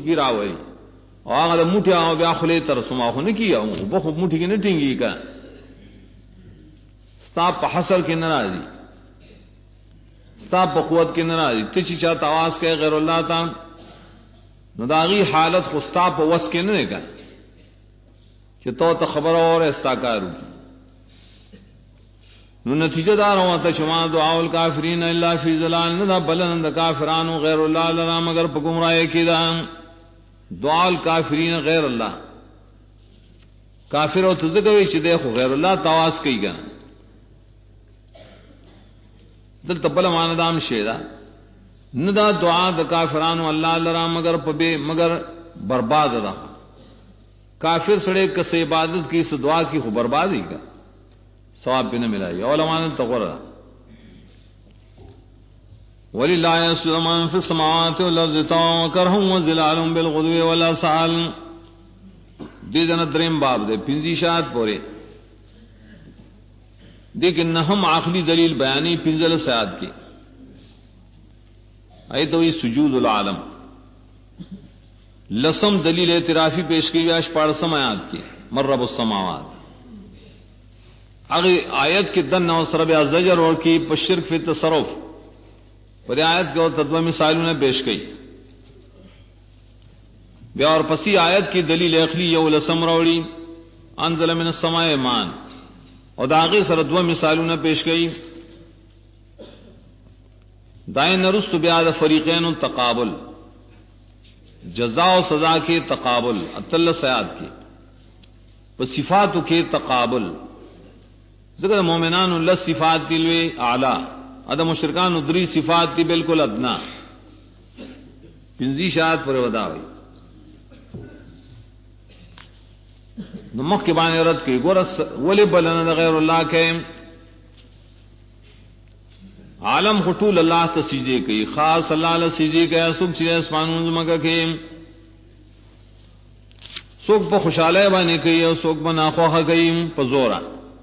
موټی راوړي او هغه موټی او بیا خلې تر سما خو نه کیو په خو موټی کې نه ټینګي کا ستا په حصر کې ناراضي ستا په قوت کې ناراضي ته چې چاته आवाज کوي غیر الله ته نو داغي حالت خو ستا په وس کې نه کا چې تو خبر اور استاکارو نو نتیجہ دار ہوتا شما دعاء الکافرین الا فی ضلال نہ بلند کافرانو غیر اللہ لنا مگر په گمراہی کې دا دعاء الکافرین غیر اللہ کافر او تزګوي چې دیکھو غیر اللہ تواس کوي ګا دلته بل مان دام شیدا نہ دا دعا د کافرانو اللہ لرا مگر په مگر برباد دا کافر سڑے کس عبادت کی اس دعا کی خو بربادی کا ثواب بھی نہ ملا یہ علماء نے تقرر وللہ یسجد من فی السماوات والارض طوعا وکرها وظلالهم بالغدو والآصال دیدن دریم باب دے پنجی شاعت پورے لیکن ہم عقلی دلیل بیانی پنجل سیاد کی ای تو یہ سجود العالم لسم دلیل اعترافی پیش کی گیا اشپاڑسم آیات کی من رب السماوات اگر آیت کی دن اور سرب زجر اور کی شرک فی تصرف پر آیت کے اور تدوہ مثالوں نے پیش کی بیا اور پسی آیت کی دلیل عقلی یو لسم روڑی انزل من السماء مان اور داغی سر دو مثالوں نے پیش کی دائن نرست بیاد فریقین تقابل جزا و سزا کے تقابل اطل سیاد کے صفات کے تقابل ذکر مومنان اللہ صفات دلوے اعلی ادم مشرکان ادری صفات دی بالکل ادنا پنزی شاعت پر ودا ہوئی نمک کے بانے رد کی گورس ولی بلند غیر اللہ کے عالم خطول اللہ تسجدے کی خاص اللہ علیہ سجدے کے سکھ چیز اسمانون زمکہ کے سکھ پا خوشالے بانے کی اور سکھ پا ناخواہ کی پا زورا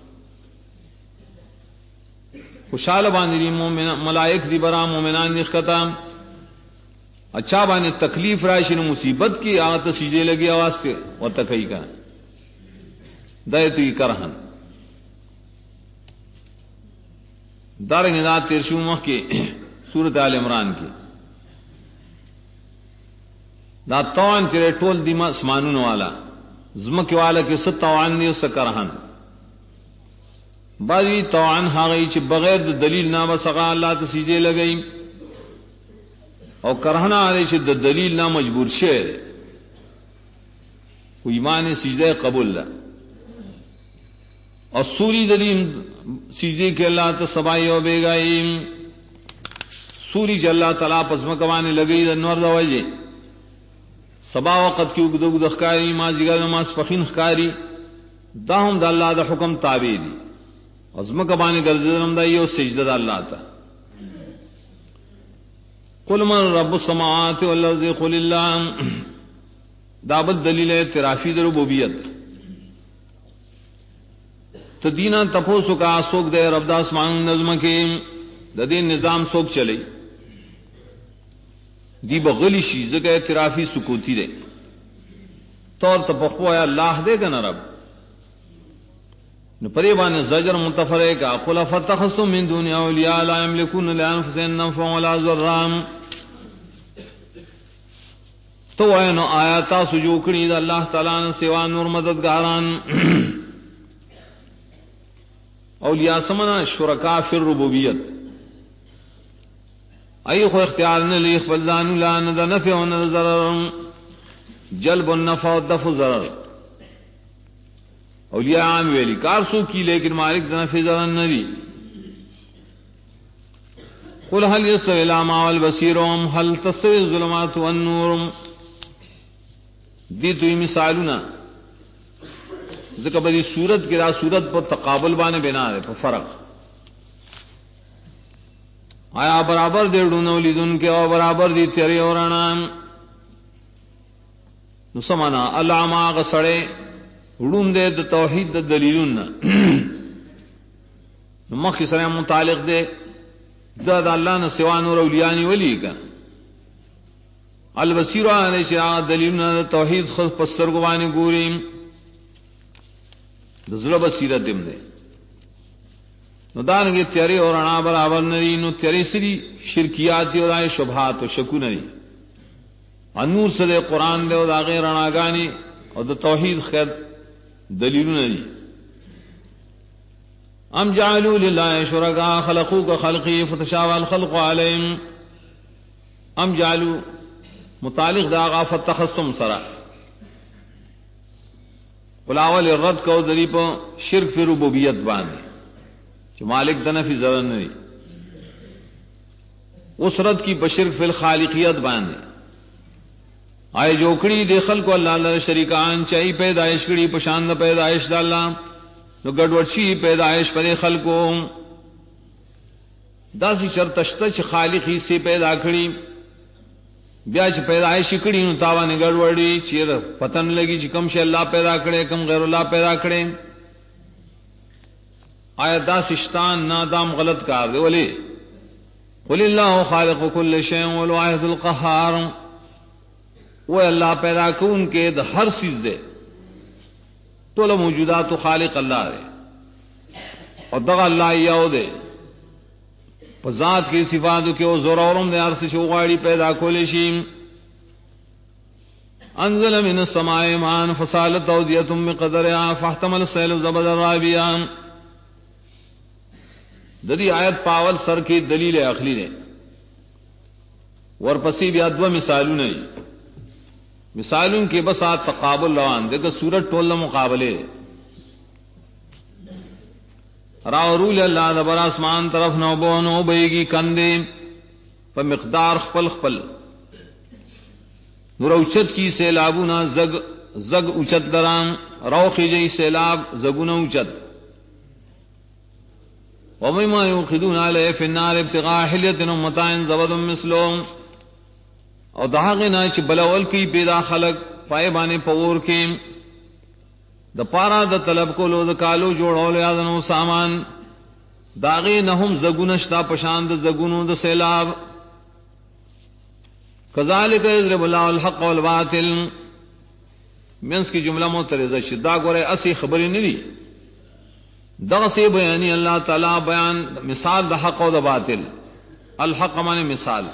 خوشال بانے دی ملائک دی برا مومنان دی خطا اچھا بانے تکلیف رائشن مصیبت کی آغا تسجدے لگی آواز سے و تکئی کا دائیتو کی کرہن دار ندا تیرشو مخ کے سورت آل عمران کی دا توان تیرے ٹول دیما اسمانون والا زمک والا کے ست توان دی اس کرہن بعضی توان ہا گئی چھ بغیر دلیل نہ بسغا اللہ تسجدے لگئی اور کرہنا آلے چھ دلیل نہ مجبور شے کو ایمان سجدے قبول لہ اور سوری دلیم سجدے کے اللہ تسبائی و بیگائی سوری چھ اللہ تعالیٰ پسمکوانے لگئی نور دوجے سبا وقت کی اگدو دخکاری مازیگر نماز پخین خکاری دا ہم دا اللہ دا حکم تابع دی عظمکوانے گرزدرم دا یہ سجدہ دا اللہ تا قل من رب السماوات والارض قل اللہ دابت دلیل اعترافی در ربوبیت تو دینا تپوسو کا سوک دے رب دا اسمان نظم کے دین نظام سوک چلے دی بغلی شیز کا اعترافی سکوتی دے طور تپخو ہے اللہ دے گا نا رب پریبان زجر منتفرے کا قل فتخصم من دون اولیاء لا یملکون لانفسهم نفعا ولا ضرا تو اینو آیاتا سجوکڑی دا اللہ تعالیٰ نے سوا نور مددگاران اولیاء سمنا شرکا فی الربوبیت ای خو اختیار نے لی خفلدان لا ندا نفع و ندا ضرر جلب النفع و دفع ضرر اولیاء عام ویلی کارسو کی لیکن مالک دا نفع ضرر ندی قل هل يستوي الأعمى والبصير هل تستوي الظلمات والنور دی دوی مثالنا ذکر بدی صورت کی را صورت پر تقابل بانے بنا ہے پر فرق آیا برابر دے ڈونو لیدن کے اور برابر دی تیرے اور انام نسمانا العما غسڑے ڈون دے دا توحید دا دلیلن مخی سرے متعلق دے دا اللہ نہ سوان اور اولیانی ولی کا البصیر علیہ شاہ دلیل توحید خود پستر گوانی گوری دزل بصیرت دم دے نو دانگی تیاری اور انا برابر نری نو تیاری سری شرکیاتی اور آئے شبہات و شکو نری انور سے دے قرآن دے اور آغیر رناگانی اور دا توحید خیر دلیل نری ام جعلوا للہ شرکا خلقو کا خلقی فتشاوى الخلق علیہم ام جعلوا متعلق دا آغا فتخصم سرا قلاول الرد کو دلی پا شرک فی ربوبیت باندے جو مالک دن فی ضرر نہیں اس رد کی بشرک فی الخالقیت باندے آئے جوکڑی دے خلق اللہ اللہ شریکان چاہی پیدائش کڑی پشاند پیدائش دا اللہ نو گڑوڑچی پیدائش پر خلقو دا سی شرطشتا چھ خالقی سے پیدا کڑی بیا چھ پیدائش کڑی نو تاوان گڑوڑی چیر پتن لگی چھ کم شے اللہ پیدا کرے کم غیر اللہ پیدا کرے آیا دا سشتان نادام غلط کار دے ولی قل اللہ خالق کل شیء والواحد القہار وہ اللہ پیدا کون کے دا ہر چیز دے تو موجودات و خالق اللہ دے اور دغا اللہ یاو دے ذات کی صفاتو کے وہ زور اورم دے عرص شوغاڑی پیدا کولشیم انزل من السماء ماء فسالت اودیۃ من قدرها فاحتمل السیل زبد الرابیہ ددی آیت پاول سر کی دلیل عقلی نے ورپسی بیا دو مثالوں نے مثالوں کے بس آت تقابل روان دیکھ سورت ٹول مقابلے راورول اللہ دبر آسمان طرف نوبونو بیگی کندے پا مقدار خپل خپل نور اوچت کی سیلابونا زگ اوچت دران روخی جئی سیلاب زگونا اوچت ومما یوخدون علیہ فی النار ابتغاء حلیت امتائن زبد مثلوم اور دہاغنا چھ بلول کی پیدا خلق پائے بانے پور کے دا پارا دا طلب کو لو دا کالو جوڑو لیادنو سامان داغی نہم زگونشتا پشاند زگونو دا سیلاب کذالک یضرب اللہ الحق والباطل منس کی جملہ معترضہ دا گورے اسی خبری نہیں دا سے بیانی اللہ تعالی بیان مثال دا حق و دا باطل الحق مانے مثال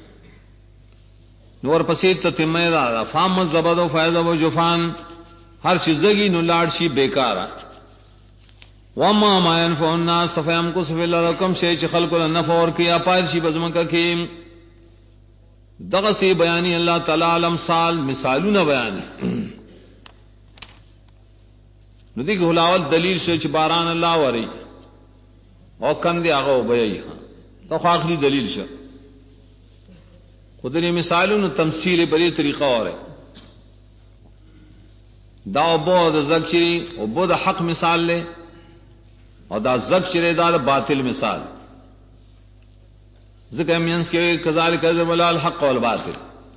نور پسید تتمہ دا فام الزبد و فیض و جفان ہر چیزگی نو لاڑشی بیکارا وما ما ينفع الناس فیم کو سفی اللہ رکم شے چھ خلق النفع اور کیا پائرشی بزمکہ کیم دغسی بیانی اللہ تعالی علم سال مثالون بیانی ندی کہ حلاوت دلیل شے چھ باران اللہ وری اور کندی آغا بیئی تو خاکلی دلیل شے خودنی مثالون تمثیل بری طریقہ اور ہے دا بود زگ چری او بود حق مثال لے اور دا زگ چرے دا باطل مثال ذکر امینس کے کذالک یضرب اللہ الحق والباطل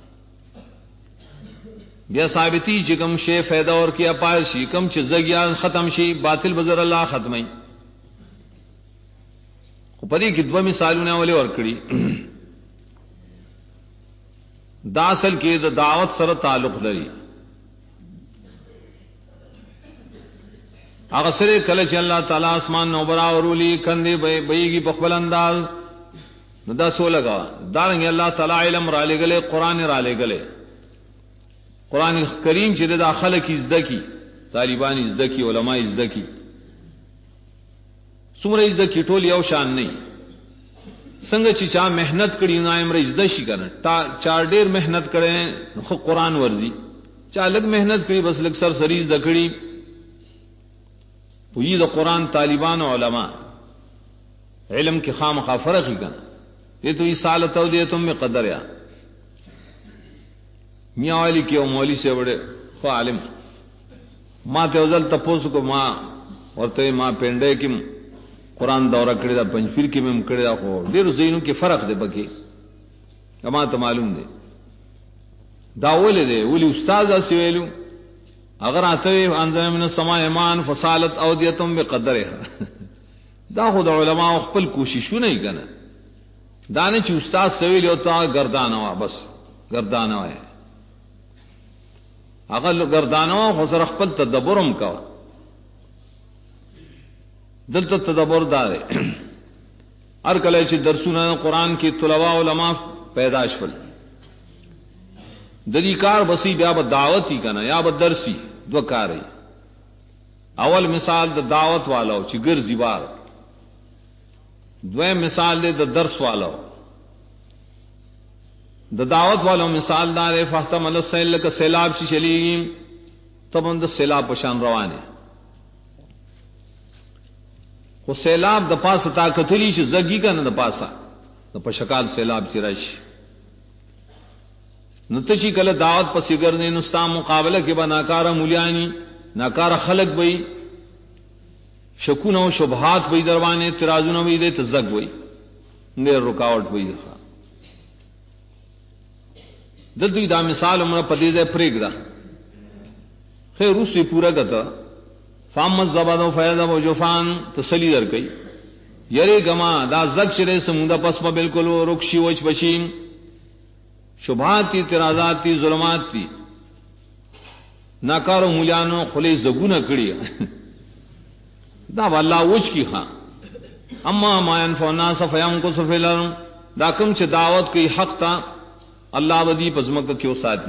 بیا ثابتی چکم شے فیدہ اور کیا پائر شی کم چھ زگیا ختم شی باطل بزر اللہ ختمی پدی کی دو مثالوں نے والے اور کڑی دا اصل کی دا دعوت سر تعلق لري اغسر کلچ اللہ تعالی اسمان نو برا اورولی کندے بیگی بخبل انداز دا سو لگا دارنگی اللہ تعالی علم را لے گلے قرآن را لے گلے قرآن کریم چھ دا خلق ازدکی طالبان ازدکی علماء ازدکی سمر ازدکی ٹول یو شان نہیں سنگ چی چاہ محنت کری نائم را ازدشی کرن چار دیر محنت کریں خود قرآن ورزی چاہ لگ محنت کری بس لگ سر سری ازدکڑی تو یہ دا قرآن طالبان و علماء علم کی خام خواہ فرق ہی کنا یہ تو یہ سالتو دے تم میں قدر یا میاں والی کیا مولی سے بڑے خواہ عالم ماں تے ازل تپوس کو ماں اور تے ماں پینڈے کم قرآن دورہ کرے دا پنجپیر کی میں کرے دا خور دیر زینوں کی فرق دے بکی اما تو معلوم دے دا اولی دے اولی استاذ اسی ویلو اگر آتوی انزل من السماء ماء فسالت اودیتم بقدرها دا خود علماء خپل کوششو نہیں کنا دانے چی استاذ سویلی ہوتا گردانا وا بس گردانو ہے اگر گردانو خو سره خپل تدبرم کا دلته تدبر دار هر کله چې درسونه قرآن کې طلباء علما پیدا شول د دې کار بسی بیا به دعوتی کنه یا به درسی دو کاری اول مثال د دعوت والو چې ګرځي بار دویم مثال دے د درس والو د دعوت والو مثال دار فاستم السیل کا سیلاب چی چلی تب ان د سیلاب پشان روانے خو سیلاب د پاس طاقتلی چ زگی کا نہ د پاسا د پشکال سیلاب چ رش نتچی کله دعوت پس گرنے نستا مقابلہ کے بناکارہ مولیانی ناکارہ خلق بئی شکون و شبہات بئی دروانے اعتراضون بئی دے تزگ بئی نیر رکاوٹ بئی دخوا دلتوی دا مثال عمرہ پدیدہ پریگ دا خیر اس سے پورا گتا فامت زباد و فیضا و جفان تسلی در کئی یرے گما دا زگ شرے سمودہ پسما بالکل و رکشی وچ بشیم شبہات تی اعتراضات تی ظلمات تی ناکارو مولیانو خلی زگونہ کڑی دا واللہ وچ کی خواہ اما ما ينفع الناس فيمكث في الارض دا کم چھ دعوت کی حق تا اللہ ودی پزمک کیوں ساتھی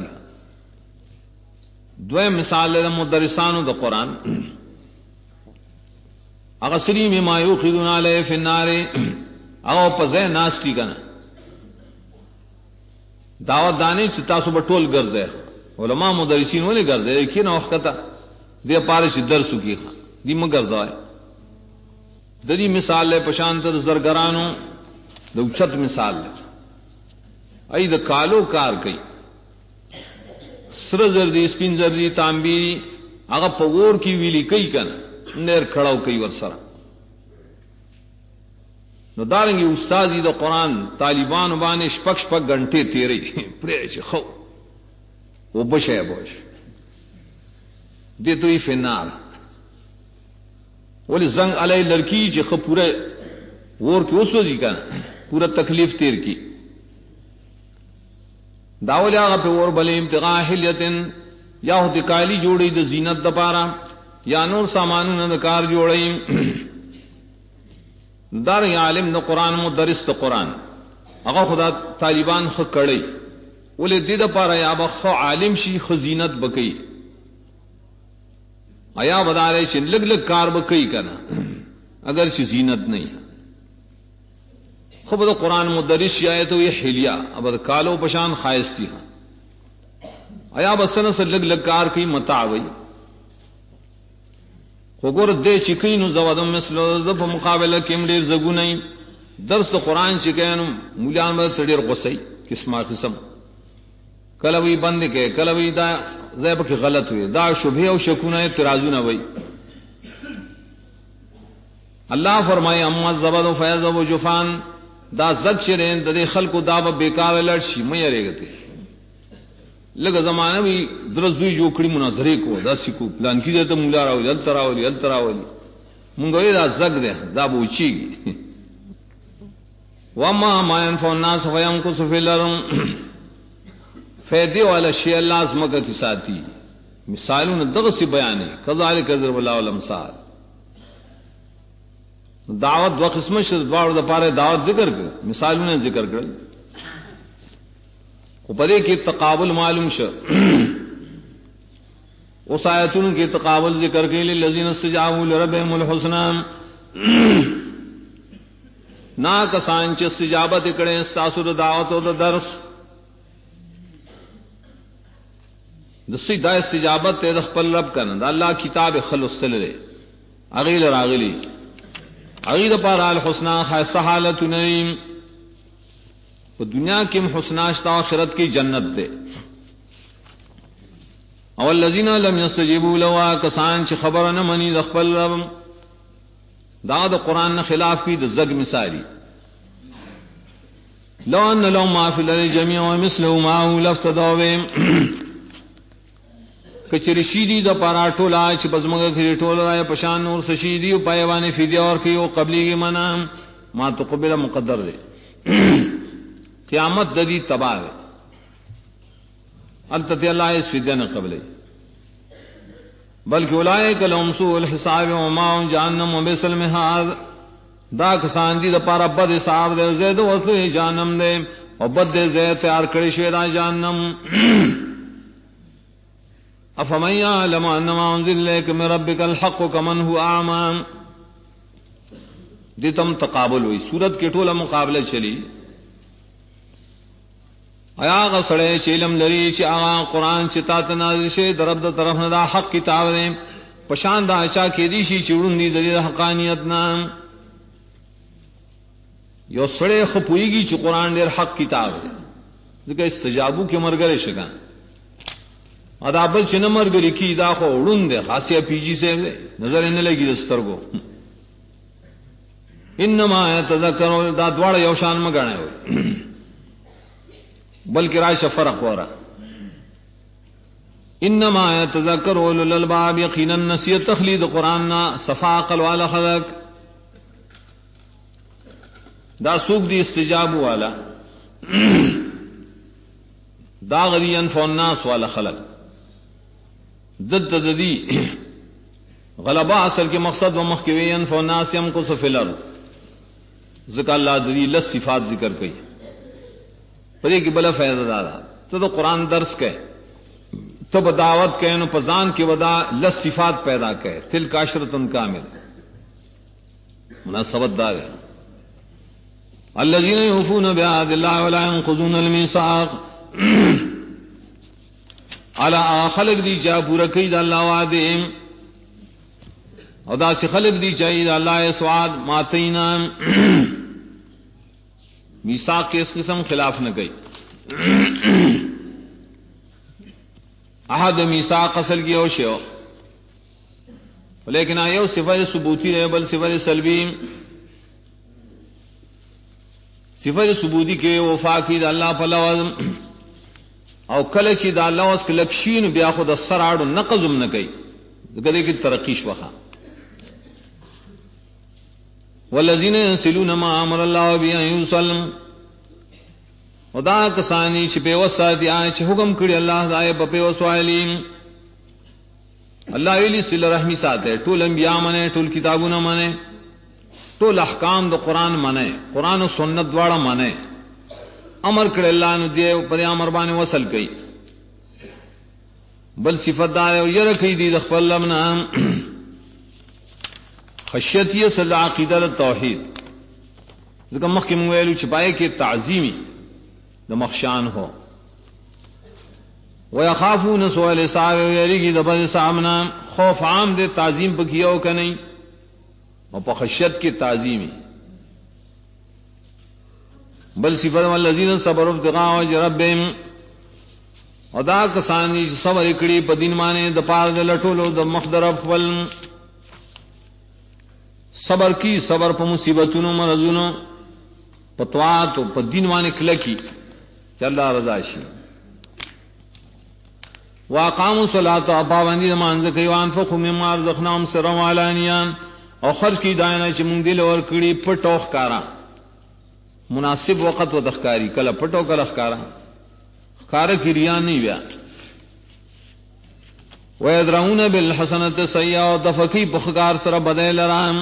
دویم مثال ہے مدرسانو دا قرآن اغسری مما یوقدون علیہ فی النار او پزے ناستی کنا دعوت دانے چھ تاسو بٹول گرزے علماء مدرسین ولی گرزے ایک ہی نا وقتا دے پارش درسو کی خواہ دی مگر زائے دری مثال ہے پشانتر زرگرانو دو چھت مثال ہے ای دا کالو کار کئی سر زردی سپین زردی تانبیری اگا پغور کی ویلی کئی کن نیر کھڑاو کئی ورسرا نو دارنگی استازی دا قرآن طالبان بانے شپک شپک گھنٹے تیرے پریچ خو وہ بش ہے بش دے توی فنار ولی زنگ علی لڑکی چھ پورے وور کی اس وجہ کا پورا تکلیف تیر کی داولی آغا پہ اور بلے امتغاء حلیتن یا ہوتی کالی جوڑی دا زینت دا پارا یا نور سامانون دا کار جوڑی دار عالم دا قرآن مدرس دا قرآن اگا خدا طالبان خود کڑی ولی دی دا پارا یا با خو عالم شی خو زینت بکی آیا بدا رہے چھ لگ لگ کار بکئی کنا اگر چھ زینت نہیں خوب دا قرآن مدرس آئے تو یہ حلیہ اب دا کالو پشان خائستی ہاں آیا بسن سے لگ لگ کار کی متعوی خوگور دے چکینو زوادم مثلو دف مقابلہ کم دیر زگو نہیں درس دا قرآن چکینو مولیان بدا تڑیر غصی قسمہ قسم کلوی بند کے کلوی دا زیب کی غلط ہوئی دا شبہ و شکونہ اعتراضون ہوئی اللہ فرمائے اما زبد و فیض و جفان دا زد شرین دا دے خلق و دا با بیکار لڑشی میرے گتے لگا زمانہ بھی درست دوی جو کڑی مناظرے کو دا سکو پلان کی دیتا مولا راولی التراولی التراولی منگوئی دا زگ دے دا بوچی گی وما ما ينفع الناس فيمكث في الارض فیدے والا شیء اللہ عظمکہ کی ساتھی مثالوں نے دغ سی بیانے کذالک ضرب اللہ الامثال دعوت دو قسم شد دوار دا پارے دعوت ذکر کر مثالوں نے ذکر کر پدے کی تقابل معلوم شد اس آیتون کی تقابل ذکر کے للذین استجابوا لربهم الحسنى نا کسان چ استجابت کڑے استاسر دعوت و درس دسی دا استجابت تے خپل رب کنا دا اللہ کتاب خلص تلے اغیل راغلی اغیل پر الحسنى خیس حالت نعیم وہ دنیا کی حسنہ اشتا آخرت کی جنت دے اول الذین لم یستجیبوا له کسان چ خبر نہ منی خپل رب دا قرآن خلاف کی زگ مثالی لو ان لو ما فی الارض جميعا ومثله معه لافتدوا به کچری شیدی دا پارا ٹولا چ بزمگا کھری ٹولا پشان نور سشیدی او پایوانے فدیہ اور کیو قبلی کی منع ما تقبل مقدر دے قیامت ددی تباہ التتی اللہ اس فدین قبل بلکہ اولئک لهم سوء الحساب وماء جہنم وبئس المہاد دا کسان دی دا پارا بد حساب دے زید وصل جہنم دے اور بد دے زید تیار کری شوی دا جہنم افمن یعلم انما انزل الیک من ربک الحق کمن هو اعمی دی تم تقابل ہوئی سورت کے ٹولہ مقابلہ چلی آیا آغا سڑے چی علم لری چی آغا قرآن چی تات نازل شے درب دا طرف دا حق کتاب دے پشان دا اچا کی دیشی چیڑون دی دا حقانیتنا یو سڑے خپوئی گی چی قرآن دیر حق کتاب دے دیکھا استجابو کے مرگرے شکا ادا بل چی نمرگری کی دا خو اڑون دے خاصیہ پی جی سے دے نظر انہ لگی دستر کو انما یتذکر دا دوڑا یوشان مگانے ہوئے بلکہ رائش فرق ہو رہا انما یتذکر اولو الالباب یقینا نسیت تخلید قرآن صفا عقل والا خلق دا سوک دی استجاب والا دا غدی انفع الناس والا خلق ضد دی غلبہ اصل کے مقصد و مخکوی انفع الناس یمکث فی الارض ذکر اللہ دی لس صفات ذکر کئی پر یہ کہ بلا فیض دادا تو قرآن درس کہے تو بدعوت کہے نو پزان کی ودا لس صفات پیدا کہے تلک عشرۃ کامل مناسبت دار ہے الذین یوفون بعہد اللہ ولا ينقضون الميثاق علی خلق دی جا پورا کئی دا اللہ وعدے اور دا سے خلق دی چاہیے دا اللہ سواد ماتینا میثاق کے اس قسم خلاف نہ گئی عہد میثاق اصل کی اوشے ہو لیکن آئیو صفت ثبوتی رہے بل صفت سلبی صفت ثبوتی کے وفا کی دا اللہ پلوز او کلچی دا اللہ اس کے لکشین بیا خود اثر آڑو نقضم نہ گئی گدے کی ترقیش وخا والذین يصلون ما امر الله به ان يوصل ودا کسانی چې په وسادي چې حکم کړی الله دای په وسوالین الله ویلی صلی رحمی ساته ټول انبیاء منه ټول کتابونه منه ټول احکام د قران منه قران او سنت دواړه منه امر کړی الله نو دی په امر باندې وصل کړي بل صفات دا یو یره کوي دی د خپل لمنه خشیت یہ صلی عقیدہ توحید ذکر مخکم ویلو چھپائے کہ تعظیمی دا مخشان ہو ویخافون سوء الحساب ویریگی دا بد حسابنا خوف عام دے تعظیم پہ کیا ہو کہ نہیں اور پہ خشیت کی تعظیمی بل صفت والذین صبروا ابتغاء وجه ربهم اور دا کسانی صبر اکڑی پہ دین مانے دا پار دا لٹولو دا مخدر افول صبر کی صبر پہ مصیبتونو مرضونو پتوات پہ دین وانے کلکی چل اللہ رضا شی واقاموا الصلاة پابندی نماز کوي وانفقوا مما رزقناهم سرا وعلانیہ اور خرچ کی داینا چې مونږ دل ور کړی پټو ښکارا مناسب وقت و تخکاری کله پټو کله ښکارا ښکارا کی ریا نه ویا ويدرؤون بالحسنة السيئة دفقی بخکار سره بدل رام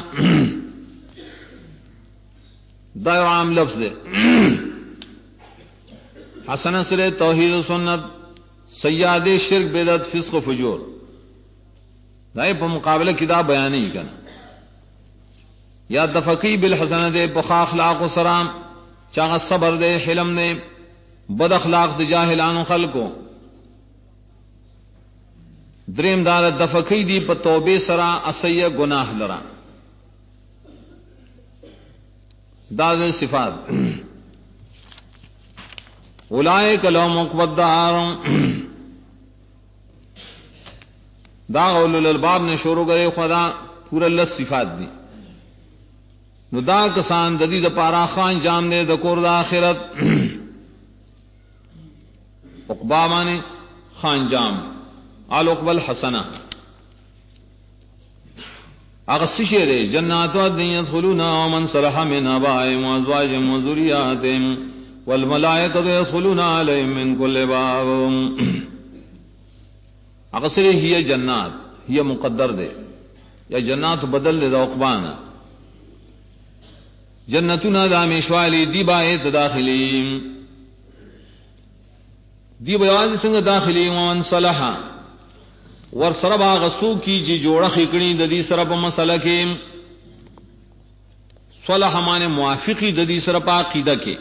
دا عام لفظ ہے حسنہ سره توحید و سنت سیاد شرک بدعت فسق و فجور دائیں پہ مقابلہ کتاب بیان نہیں کرنا یا دفقی بالحسنہ دے بخا اخلاق و سرام چاہ صبر دے حلم دے بد اخلاق دے جاہلان و خلقو دریم دار دفقی دی پہ توبے سرا اسیہ گناہ لرا داد صفات اولئک لهم عقبی الدار دا اولو الالباب نے شروع کرے خدا پورا لس صفات دی نو دا کسان ددی دا پارا خان جام دے دا کور دا آخرت عقبہ مانے خان جام آل عقبہ الحسنہ اغسی شیرے جنات وعدن يدخلونا ومن صلح من آبائهم وازواجهم وذریاتهم والملائکۃ يدخلون علیہم من کل باب اغسر ہی جنات ہی مقدر دے یا جنات بدل دے دا عقبان جنتنا دا میشوالی دی بایت داخلیم دی بیوازی سنگ داخلی ومن صلحا ور سرب آغسو کی جی جوڑا خکڑی ددی سرب مسئلہ کے صلح مانے موافقی ددی سرب عقیدہ کے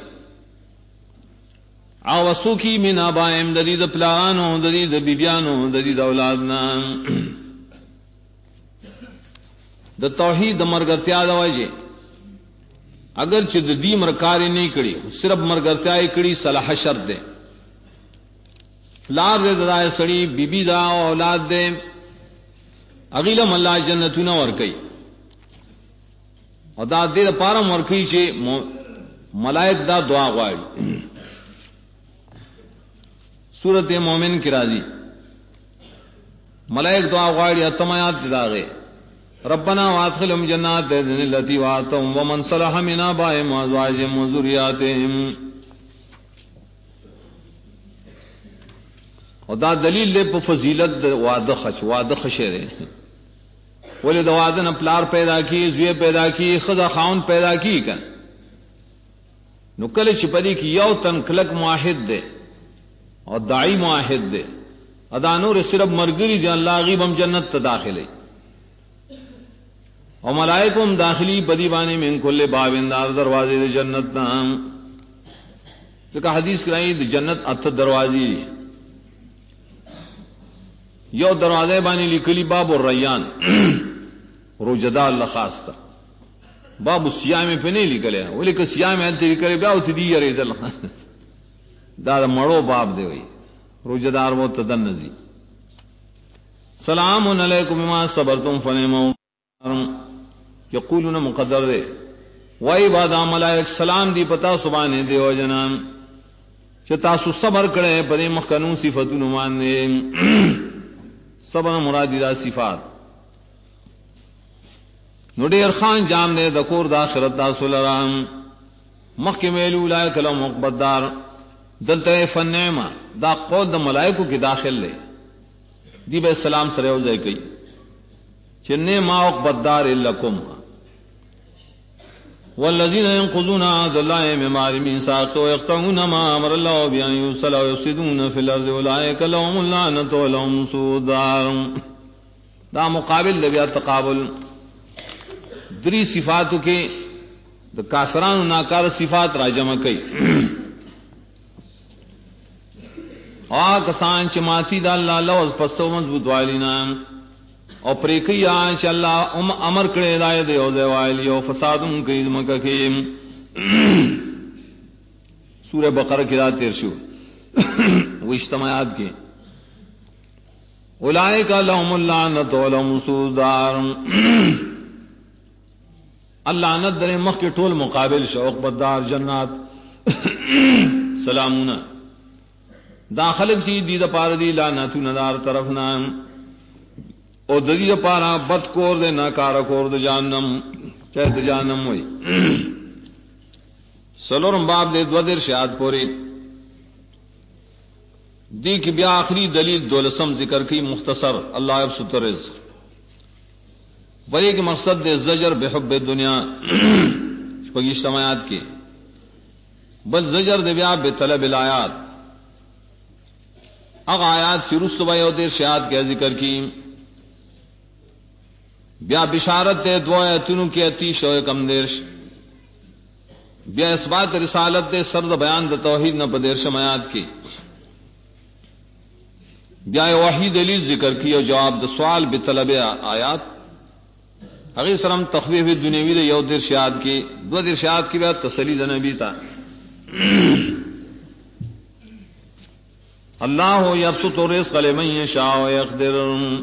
آوسو کی من آبائم ددی دا پلانو ددی دا بیبیانو ددی دا اولادنا دا توحید دا مرگرتیا دا وجہ اگر چھ دی مرکاری نہیں کڑی صرف مرگرتیا کڑی صلح شرط دے لار دے دائے سڑی بی بی دا اولاد دے اغیلم اللہ جنتونا ورکی اور دا دے دا پارم ورکی چھے ملائک دا دعا غواری سورت مومن کی راضی ملائک دعا غواری اتمایات دا گئے ربنا وادخلهم جنات التي وعدتهم ومن صلح من آبائهم وازواجهم وذرياتهم اور دا دلیل لے پا فضیلت وعدہ خشرے ولی دا وعدہ نپلار پیدا کی زوی پیدا کی خدا خاون پیدا کی کن نو کل چپدی کی یو تن کلک معاہد دے اور داعی معاہد دے ادانور صرف مرگری دے اللہ غیبم جنت تا داخلے اور ملائکم داخلی بدی بانے من کل بابندار دروازے دے جنت نام کہ حدیث کرائی دے جنت ات دروازی یو دروازے بانی لکلی باب الریان روجدا اللہ خاص تھا باب السیام پہ نہیں لکلے ولی کہ سیام ہے لکلے بیا ہوتی دی یری دل دا مڑو باب دے ہوئی روجدار وہ تدنزی سلام علیکم ما صبرتم فنعم یقولون مقدر دے وائی بادا ملائک سلام دی پتا سبحانے دے ہو جنام چتاسو صبر کرے پدے مخکنون صفتون ماننے صبر مرادی دا صفات نڈیر خان جام دے دکور دا آخرت دا سلرام مخی میلو لائک لهم عقبت دار دلتا فنعمہ دا قول دا ملائکو کی داخل لے دی بے السلام سرے اوزے کئی چنے ما عقبت دار لکم والذین ينقضون عهد الله من بعد ميثاقه ويقطعون ما امر الله به ان يوصل ويفسدون في الارض اولئك لهم اللعنة ولهم سوء الدار دا مقابل دبیا تقابل دری صفاتو کے دا کافران ناکار صفات راجمع کئی کسان چماتی دا اللہ لوز پستو مضبوط والینا اور پریکی آنچ اللہ امر کرے دائے دے اوزے والی او فسادن کی مکہ کی سورہ بقرہ کی رات تیر شو وہ اجتماعات کی اولئک لهم اللعنۃ ولهم سوء الدار اللعنت در مخ کے ٹول مقابل شوق بدار جنات سلامونا داخل کی دی دا پار دی لعنت ندار طرف نام او دری دا پارا بد کور دے ناکارا کور دا جہنم چاہت جہنم ہوئی سلورم باب دے دو در شہاد پوری دی کی بیا آخری دلیل دولسم ذکر کی مختصر اللہ ابسط رزق بڑے کے مقصد دے زجر بحب دنیا پگی اجتماعات کی بل زجر دے بیا بطلب الآیات اگ آیات فیروس صبح دیر شہاد کے ذکر کی بیا بشارت دے دو ایتنوں کی اتیش و کم دیرش بیا اس بات رسالت دے سرد بیان دا توحید نہ بدیر شمایات کی بیا وحی دلیل ذکر کی اور جواب دا سوال بطلب آیات اگر سرم تخویف دنیاوی دے یو دیر شہاد کی دو دیر شہاد کی بیا تسلی دا نبی تا اللہ یبسط الرزق لمن یشاء ویقدر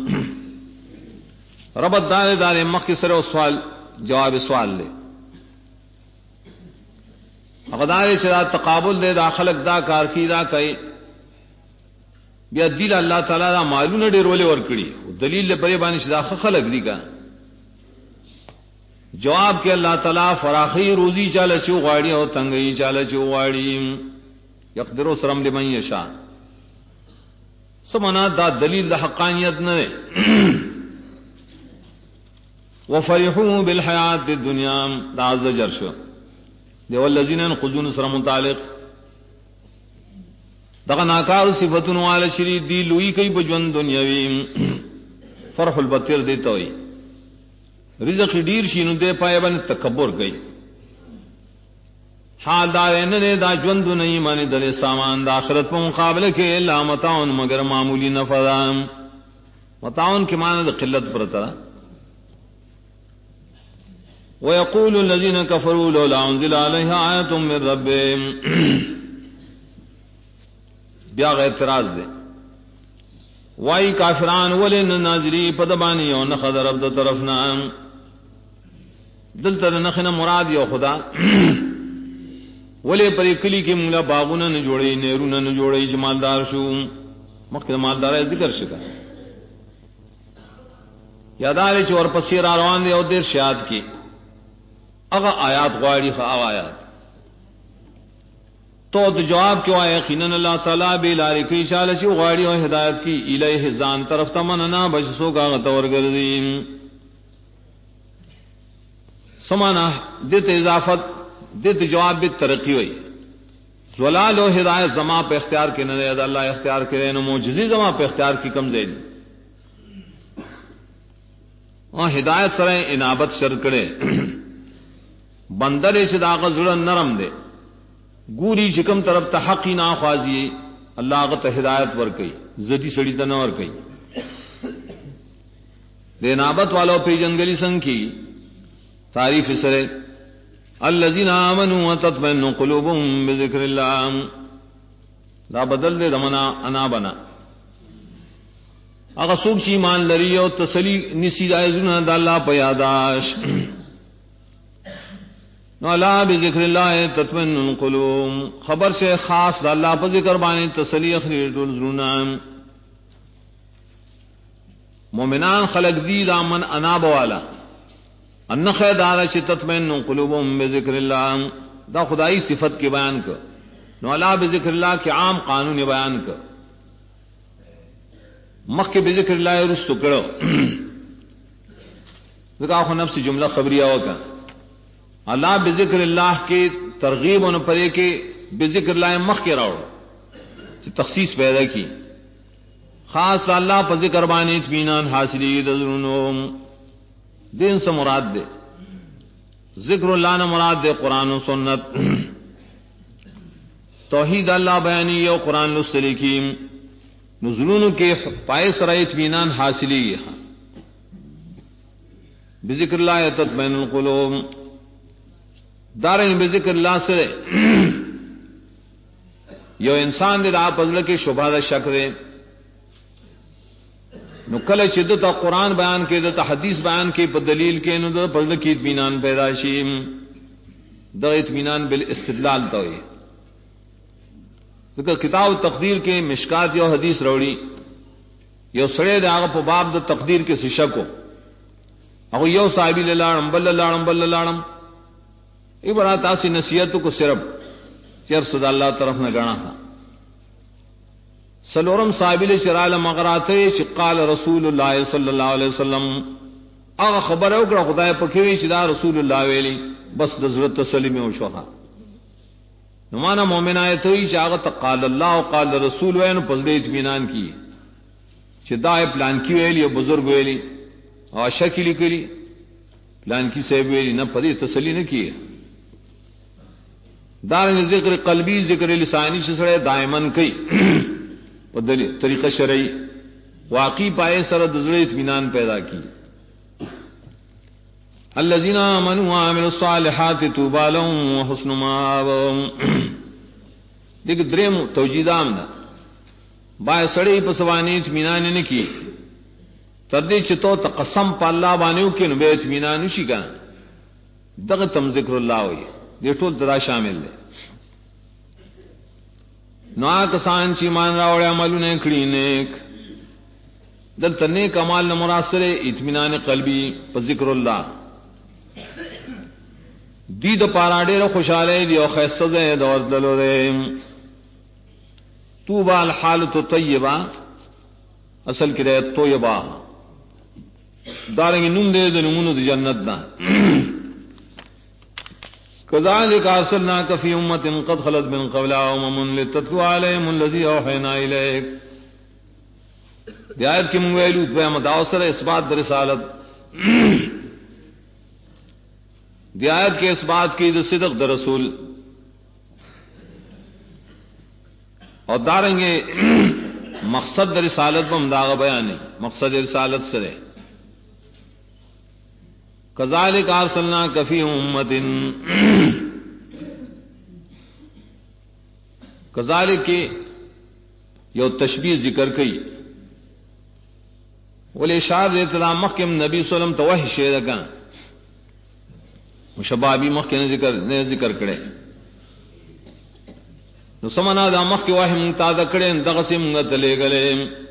ربط دار دار مخ کی سر سوال جواب سوال لے اقدار چدا تقابل دے دا خلق دا کار کی دا کئی بیا دل اللہ تعالی دا معلوم ڈیر ولے ورکڑی دلیل لے پرے بانی شدا خلق دی کا جواب کے اللہ تعالی فراخی روزی چال چو غاڑی او تنگئی چال چو غاڑی یقدر سرم لمن یشاء سمنا دا دلیل دا حقانیت نہ وفرحوا بالحیات الدنیا دا زجر شو دی والذین ينقضون سر متعلق دغه ناکار صفاتون والا شری دی لوی کوي بجوند دنیاوی فرح البطیر دیتا ہوئی رزق ډیر شینو دے پای باندې تکبر گئی حال دا نه دا ژوند نه معنی د سامان د آخرت په مقابله کې لا متاعن مگر معمولی نفع متاعن کې معنی د قلت پرتا ويقول الذين كفروا لولا انزل عليه آية من ربهم بیا اعتراض دے وائی کافران ولن نازلی پدبانی یو نخد رب دا طرفنا دلتا نخنا مراد یو خدا ولی پر کلی کی مولا باغونا نجوڑی نیرونا نجوڑی جمالدار شو مقید مالدار ذکر شکا یاداری چور پسیر آروان دے او دیر شاد کی اگا آیات غواری خواہ آیات تو جواب کیوں آئے یقیناً اللہ تعالیٰ بے لاری کی شالشی غاڑی اور ہدایت کی الیہ زان طرف تمننا بشسو کا غطور گردیم سمانا دیت اضافت دیت جواب بھی ترقی ہوئی زلال و ہدایت زما پہ اختیار کی نہ اللہ اختیار کرے نہ موجزی زما پہ اختیار کی کم زید اور ہدایت سرائے انابت شر کرے بندر سے داغ زڑن نرم دے گوری شکم طرف تحقی نا خوازی اللہ غت ہدایت ور کئی زدی سڑی تنور کئی دے نابت والو پی جنگلی سنگ کی تعریف سرے الذین آمنوا وتطمئن قلوبهم بذکر اللہ دا بدل دے دمنا انا بنا اگا سوک چی ایمان لری او تسلی نسی دائزون دا اللہ پیاداش نو اللہ بذکر اللہ تطمئن القلوب خبر سے خاص دا اللہ پر ذکر بانی تسلی اخریر دلزرونا مومنان خلق دی دا من اناب والا ان خیدارا چی تطمئن قلوبهم بذکر اللہ دا خدائی صفت کے بیان کر نو اللہ بذکر اللہ کے عام قانون بیان کر مخ کے بذکر اللہ رستو کرو ذکا خو نفس جملہ خبریہ ہوگا اللہ بذکر اللہ کے ترغیب ان پرے کے بذکر اللہ مخ کے راؤ تخصیص پیدا کی خاص اللہ پر ذکر بانی اطمینان حاصلی دزرونوم دین سے مراد دے ذکر اللہ نے مراد دے قرآن و سنت توحید اللہ بیانی و قرآن السلیکیم نزلون کے پائے سرائے اطمینان حاصلی بذکر اللہ تطمئن القلوب داریں بذکر اللہ سے یو انسان دے دا پزل کے شبہ دا شک دے نو کل چدت قرآن بیان کے دتا حدیث بیان کے پر دلیل کے نو دا پزل کی اطمینان پیدا شیم دا اطمینان بالاستدلال تا ہوئی دکا کتاب تقدیر کے مشکات یو حدیث روڑی یو سڑے دا آغا پا باب دا تقدیر کے سشکو اگو یو صاحبی للارم بل لارم ای برا تاسی نصیحت کو صرف چر صدا اللہ طرف نہ گنا تھا سلورم صابل شرال مغراتے قال رسول اللہ صلی اللہ علیہ وسلم اغا خبر او کړه خدای پکوي چې دا رسول الله ویلي بس د ضرورت تسلیم او شوها نو معنا مؤمنایت وی چې هغه قال الله او قال رسول وین په دې اطمینان کی چې دا پلان کی ویلی او بزرگ ویلی او شکلی کړي پلان کی سی ویلی نه پدې تسلی نه کی دار ذکر قلبی ذکر لسانی سے سڑے دائمن کئی طریقہ شرعی واقعی پائے سر دزر اطمینان پیدا کی الذین آمنوا وعملوا الصالحات طوبی لهم وحسن مآب دیکھ دریم توجیدام دا بائے سڑے پسوانی اطمینان نے کی تردی چتو تقسم پا اللہ بانیو کی نبے اطمینان نشی کنا دغتم ذکر اللہ ہوئی یہ ٹول تدا شامل ہے نو کسان چی مان راوڑے عملو نے کھڑی نیک دلتا نیک عمال نمراسر اطمینان قلبی پا ذکر اللہ دید پاراڑے رو خوشحالے دی او خیستہ دے دور دلو دے توبا الحالت طیبہ اصل کی رہے طیبہ دارنگی نم دے دے نمونو دی جنت نا کذالک ارسلناک فی امت قد خلت من قبلها امم لتتلو علیہم الذی اوحینا الیک دی آیت کی منگویلو دویم داوسر اثبات در رسالت دی آیت کے اثبات کی در صدق در رسول اور دارنگے مقصد در رسالت بم داغ بیانی مقصد رسالت سرے کذالک ارسلناک فی امت کذالک کی یو تشبیہ ذکر کئی والاشار اطلاع محکم نبی صلی اللہ علیہ وسلم توحی شیدہ کا مشبابی محکم نے ذکر کرے نو سمنا دا محکی واحی منتادہ کرے دغسی منگت لے گلے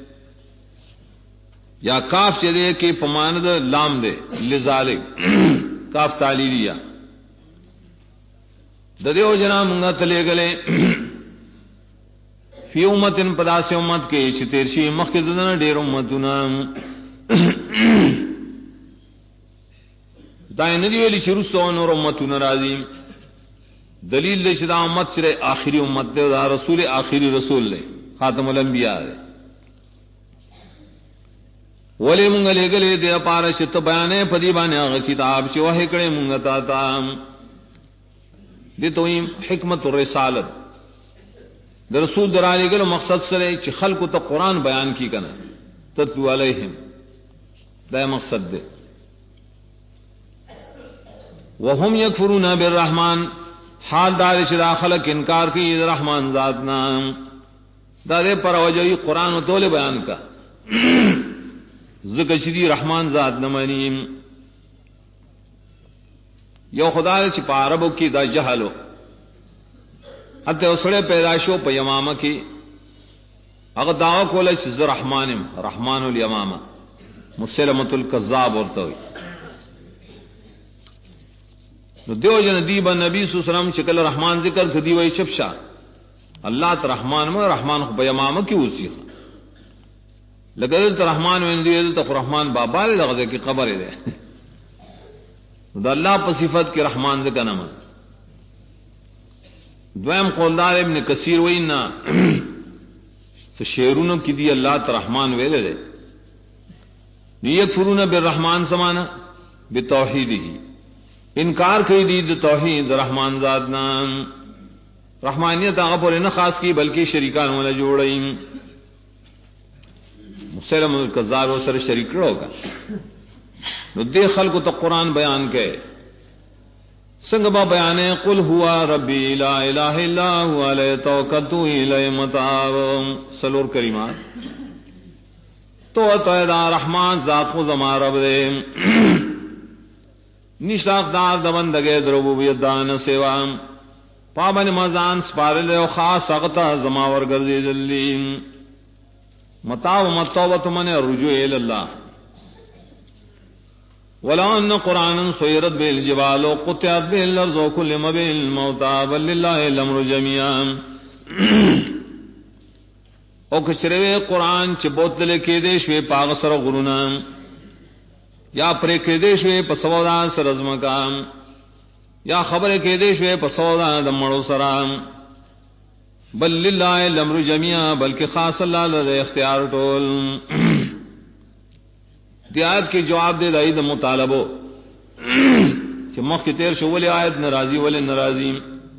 یا کاف چلے کہ پماند لام دے لذالک کاف تعلیلیہ ددیو جنا منگت لے گلے فی امت پداس امت کے چتیرشی محکی دنا دیر امتنا دائیں ندی ویلی شروع سو نور امتنا راضی دلیل دے شدا امت چرے آخری امت دے دا رسول آخری رسول لے خاتم الانبیاء دے ولی منگا لے گلے دے پارا شت بیانے پدی بانے آغا کتاب چی وحی کڑے منگا تاتا دی تویم حکمت الرسالت در رسول در آلے گلو مقصد سرے چی خلق تا قرآن بیان کی کنا تتلو علیہم دا مقصد دے وهم یکفرون بالرحمن حال دار شدا خلق انکار کی رحمان ذات نام دا دے پر وجہی قرآن و طول بیان کا ذکر شدی رحمان ذات نمانیم یو خدا چی پا عربو کی دا جہلو حتی اسڑے پیداشو پا یمامہ کی اگر دعوی کولا چی ز رحمانم رحمان الیمامہ مسلمت القذاب ورطوئی نو دیو جن دیبا نبی صلی اللہ علیہ وسلم چکل رحمان ذکر کردی وی چپشا اللہ تا رحمان میں رحمان خو بیمامہ کی وسی لگا دلتا رحمان میں دیو دلتا خو رحمان بابا لے لگا دے کی قبر دے دا اللہ پا صفت کی رحمان ذکر نمان دویم قولدار ابن کثیر وینا تو شیرونوں کی دی اللہ تا رحمان ویلے دے یکفرون بالرحمن سمانا بتوحیدی انکار کئی دی توحید رحمان ذات نام رحمانیت آغا پر نہ خاص کی بلکہ شریکان والا جوڑیں مسلم القذاب و سر شریک ہوگا نو دے خلق تو قرآن بیان کے سنگ با بیانے قل ہوا ربی لا الہ الا هو علیہ توکلت الیہ متاب سلور کریمات تو دا رحمان ذات کو زما رب دے نشاق دار دبن دگے ربوبیت دان سیوام پابن مزان سپارل او خاص اغتا زماور گرزی ذلیم متاو متوبت من رجوع الاللہ ولا ان قرآن سیرت بالجبال وقطعت بالارض وكلم بالموتى بل لله الامر جميعا او کشروے قرآن چ بوتل کے دیشوے پاغسر غرونا یا پرے کے دیشوے پسودا سرزمکام یا خبر کے دیشوے پسودا دمڑو سرام بل للہ الامر جميعا بلکہ خاص اللہ لدے اختیار ٹول دی آیت کی جواب دے دائی دا مطالبو کہ مخ کی تیر شو ولی آیت نرازی ولی نرازی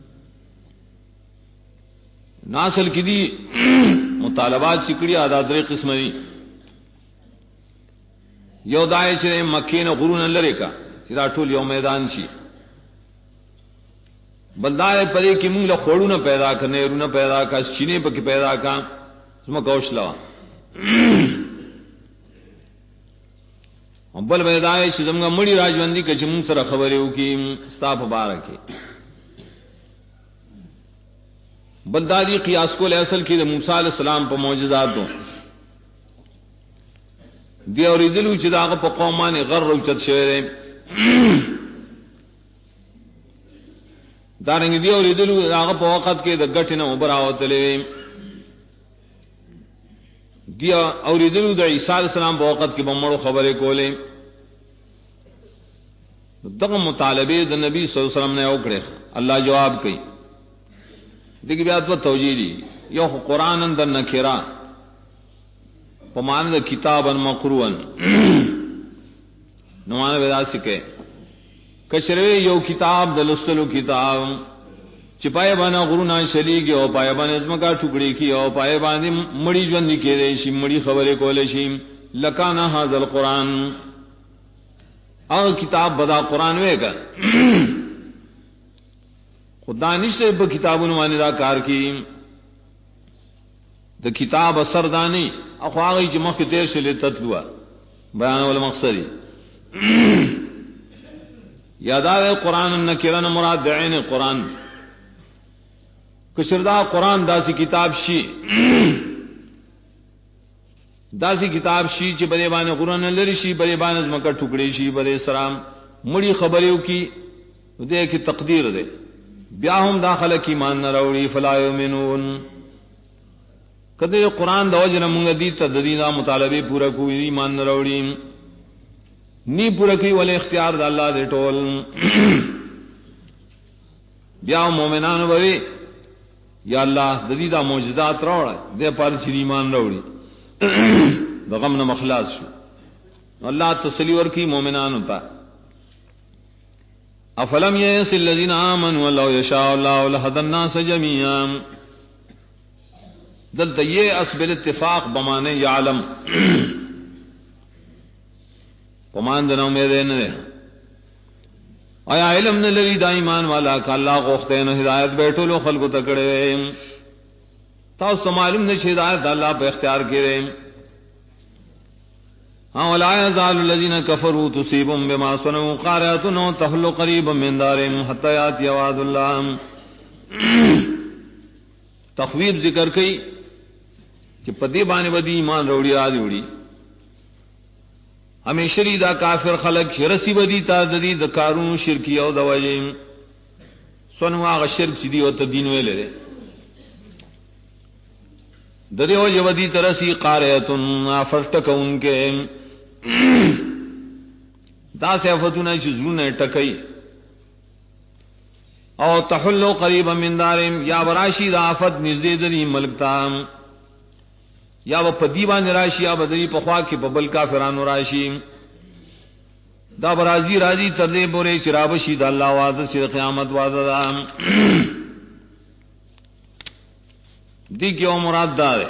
ناصل کی دی مطالبات چکڑی آدادر قسم دی یو دائے چرے مکین غرون لرے کا چرا ٹول یو میدان چی بلدائے پدے کی مونگ لخوڑو نہ پیدا کر نیرو نہ پیدا کر چینے پا کی پیدا کر سمہ گوش لوا بل میدائے چی زمگا مڑی راجوندی کچھ مونگ سر خبریو کی ستاپ بارکی بلدادی قیاس کو لے اصل کی موسیٰ علیہ السلام پا معجزات دو دی اور دلو چی داغ پا قومان غر روچت شوئرے دارنگ دی اور دلو داغ پا وقت کے دا گٹنا ابراوت لے دیا اوریدلو د عیسی علیہ السلام په وخت کې بمړو خبرې کولې دغه مطالبه د نبی صلی الله علیه وسلم نه وکړه الله جواب کوي دغه بیا په توجیه دي یو قرآن اندر نکرا په معنی د کتابا مقروءا نو معنی ودا سکے کشروی یو کتاب د لستلو کتاب چپائے بانا غرونا شلیگی او پائے بانا ازمکا ٹکڑی کی او پائے بانا مڑی جوندی کے دے شی مڑی خبرے کولے شی لکانا حاضر القرآن او کتاب بدا قرآن وے گا خدا نشتے با کتابوں وانی دا کار کی دا کتاب اثر دانی اخواغی چی مخی تیر شلی تطلوہ بیان والمقصدی یادار قرآن نکرن مراد دعین قرآن کشردہ قرآن داسی کتاب شی داسی کتاب شی چی بدے بانے قرآن لری شی بدے بانے زمکہ ٹکڑی شی بدے سلام مڑی خبریو کی دے کی تقدیر دے بیاہم داخل کی مان نہ روڑی فلا یؤمنون کدے قرآن دا وجہ منگا دیتا ددیدہ مطالبے پورا کوئی ایمان نہ روڑی نی پورا کی والے اختیار دا اللہ دے ٹول بیاہم مومنان بوے یا اللہ ددیدہ معجزات روڑا دے پار چی ایمان روڑی دا غم نہ مخلاص شو اللہ تسلی ورکی مومنان ہوتا افلم یئس الذین آمنوا لو یشاء اللہ لہدی الناس جمیعا دلتا یہ اسبل اتفاق بمانے یعلم پمان دنوں میں دے نہ آیا علم نہ لری دا ایمان والا کہ اللہ غوختے نہ ہدایت بیٹھو لو خلق تکڑے تاس تو معلوم نہ ہدایت اللہ پہ اختیار کرے ہاں ولا يزال الذين كفروا تصيبهم بما صنعوا قارعة أو تحل قريبا من دارهم حتى يأتي وعد الله تخویب ذکر کئی کہ پدی بانے بدی ایمان روڑی آدھی اڑی ہمیشہ دا کافر خلق رسی بدی تا ددی دکارون شرکی او دواجیم سنوا غ شرک چدی او تدین ویلے دے ددی او جودی ترسی قاریتن فرشتک ان کے دا صفتنا شزرون ٹکئی او تحلو قریبا من دارم یا براشی دا آفت نزدے دری ملکتام یا وہ پدیبان راشی یا بدری پخوا کے پبل کافران راشی دا برازی راضی تردے بورے چرابشی دا اللہ وعدت سے قیامت وعدت دی کیوں مراد دار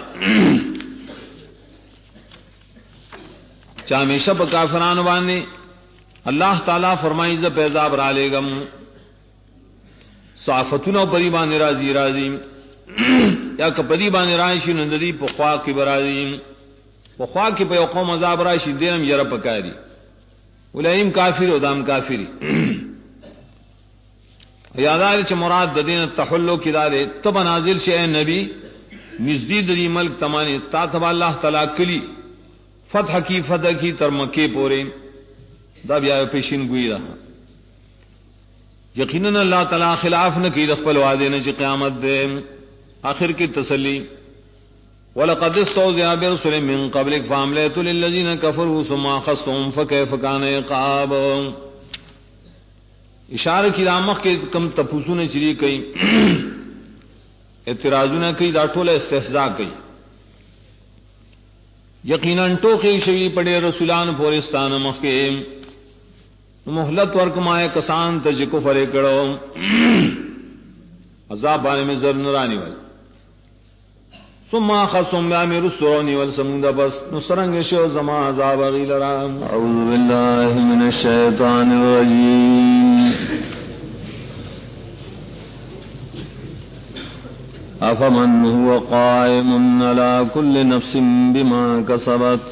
چاہ ہمیشہ پا کافران بانے اللہ تعالیٰ فرمائی ز پیزاب را لے گم صافتنا پری بانے راضی راضی یا کپدی بانے راشی نندری پخوا کی برازی پخوا کی پہ قوم عذاب راشی دینم یرا پکاری اولئیم کافر و دام کافری یادار چھ مراد دین تحلو کی دارے تب نازل شے نبی نزدید دی ملک تمانی تا تب اللہ تعالیٰ کلی فتح کی تر مکے پورے دا بیا پیشن گوئی رہا یقیناً اللہ تعالیٰ خلاف نہ کی رخ پلوادے نہ چھ قیامت دے آخر کی تسلی وَلَقَدِ اسْتَهْزِئَ بِرُسُلٍ مِّن قَبْلِكَ فَأَمْلَيْتُ لِلَّذِينَ كَفَرُوا ثُمَّ أَخَذْتُهُمْ فَكَيْفَ كَانَ عِقَابِ اشارہ کی رامخ کے کم تپوسو نے چری کئی اعتراضوں نے کئی داٹول استہزاء کئی یقیناً ٹوکے شوی پڑے رسولان پورستان مخ کے محلت ورکمائے کسان تج کفر کرو عذاب بانے میں زر نرانی والی ثم خصم بعمر السرون والسمود بس نصرنگ شو زما عذاب غیل رام اعوذ باللہ من الشیطان الرجیم افمن هو قائم على كل نفس بما كسبت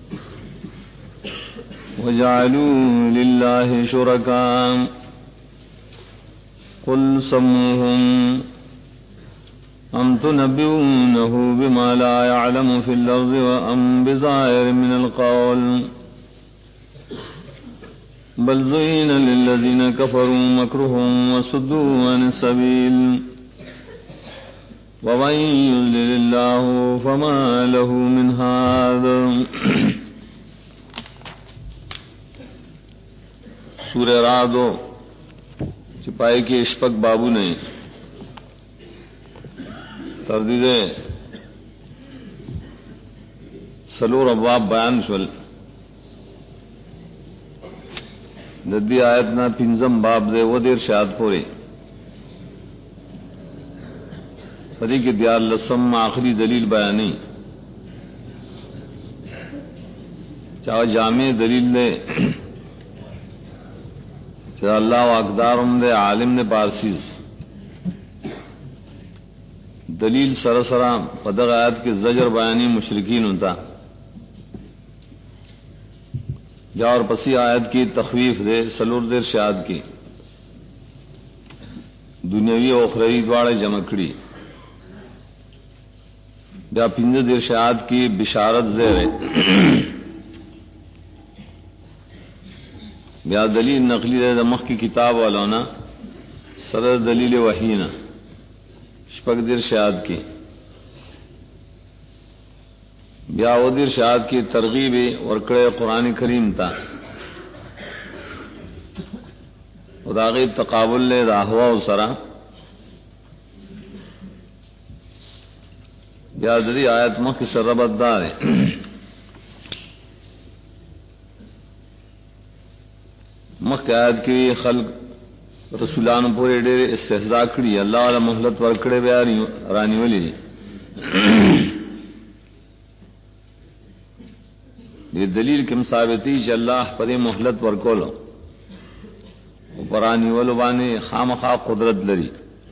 وجعلوا لله شركاء قل سموهم أم تنبئونه بما لا يعلم في الأرض وأم بظاهر من القول بل زين للذين كفروا مكرهم وصدوا عن السبيل ومن يضلل الله فما له من هاد. سورہ رعد چپائی کے اشفق بابو نے تردید سلور ابواب بیان شول ددی آیتنا پنزم باب دے و دیر شاد پورے فری کے دیار لسم آخری دلیل بیانی چاہے جامع دلیل دے چاہے اللہ و اقدارم دے عالم نے پارسیز دلیل سرسرا پدغ آیت کے زجر بیانی مشرکین ہوتا یا اور پسی آیت کی تخویف دے سلور دیر شاد کی دنیاوی و اخروی دوارے جمکڑی یا پنج دیر شاد کی بشارت زیر یا دلیل نقلی دے دمخ کی کتاب والانا صدر دلیل وحینا شپک دیر شاد کی بیا و دیر شاد کی ترغیب ورکڑے قرآن کریم تا اداغی تقابل لے راہوا و سرا بیا دری آیت مخ کی سربت دار مخ کی آیت کی خلق رسولان پورے ڈیرے استحضاء کری اللہ والا محلت ورکڑے بیا رانی ولی یہ دلیل کم ثابتی چ اللہ پر محلت ورکولو پرانی ولو بانے خامخا قدرت لری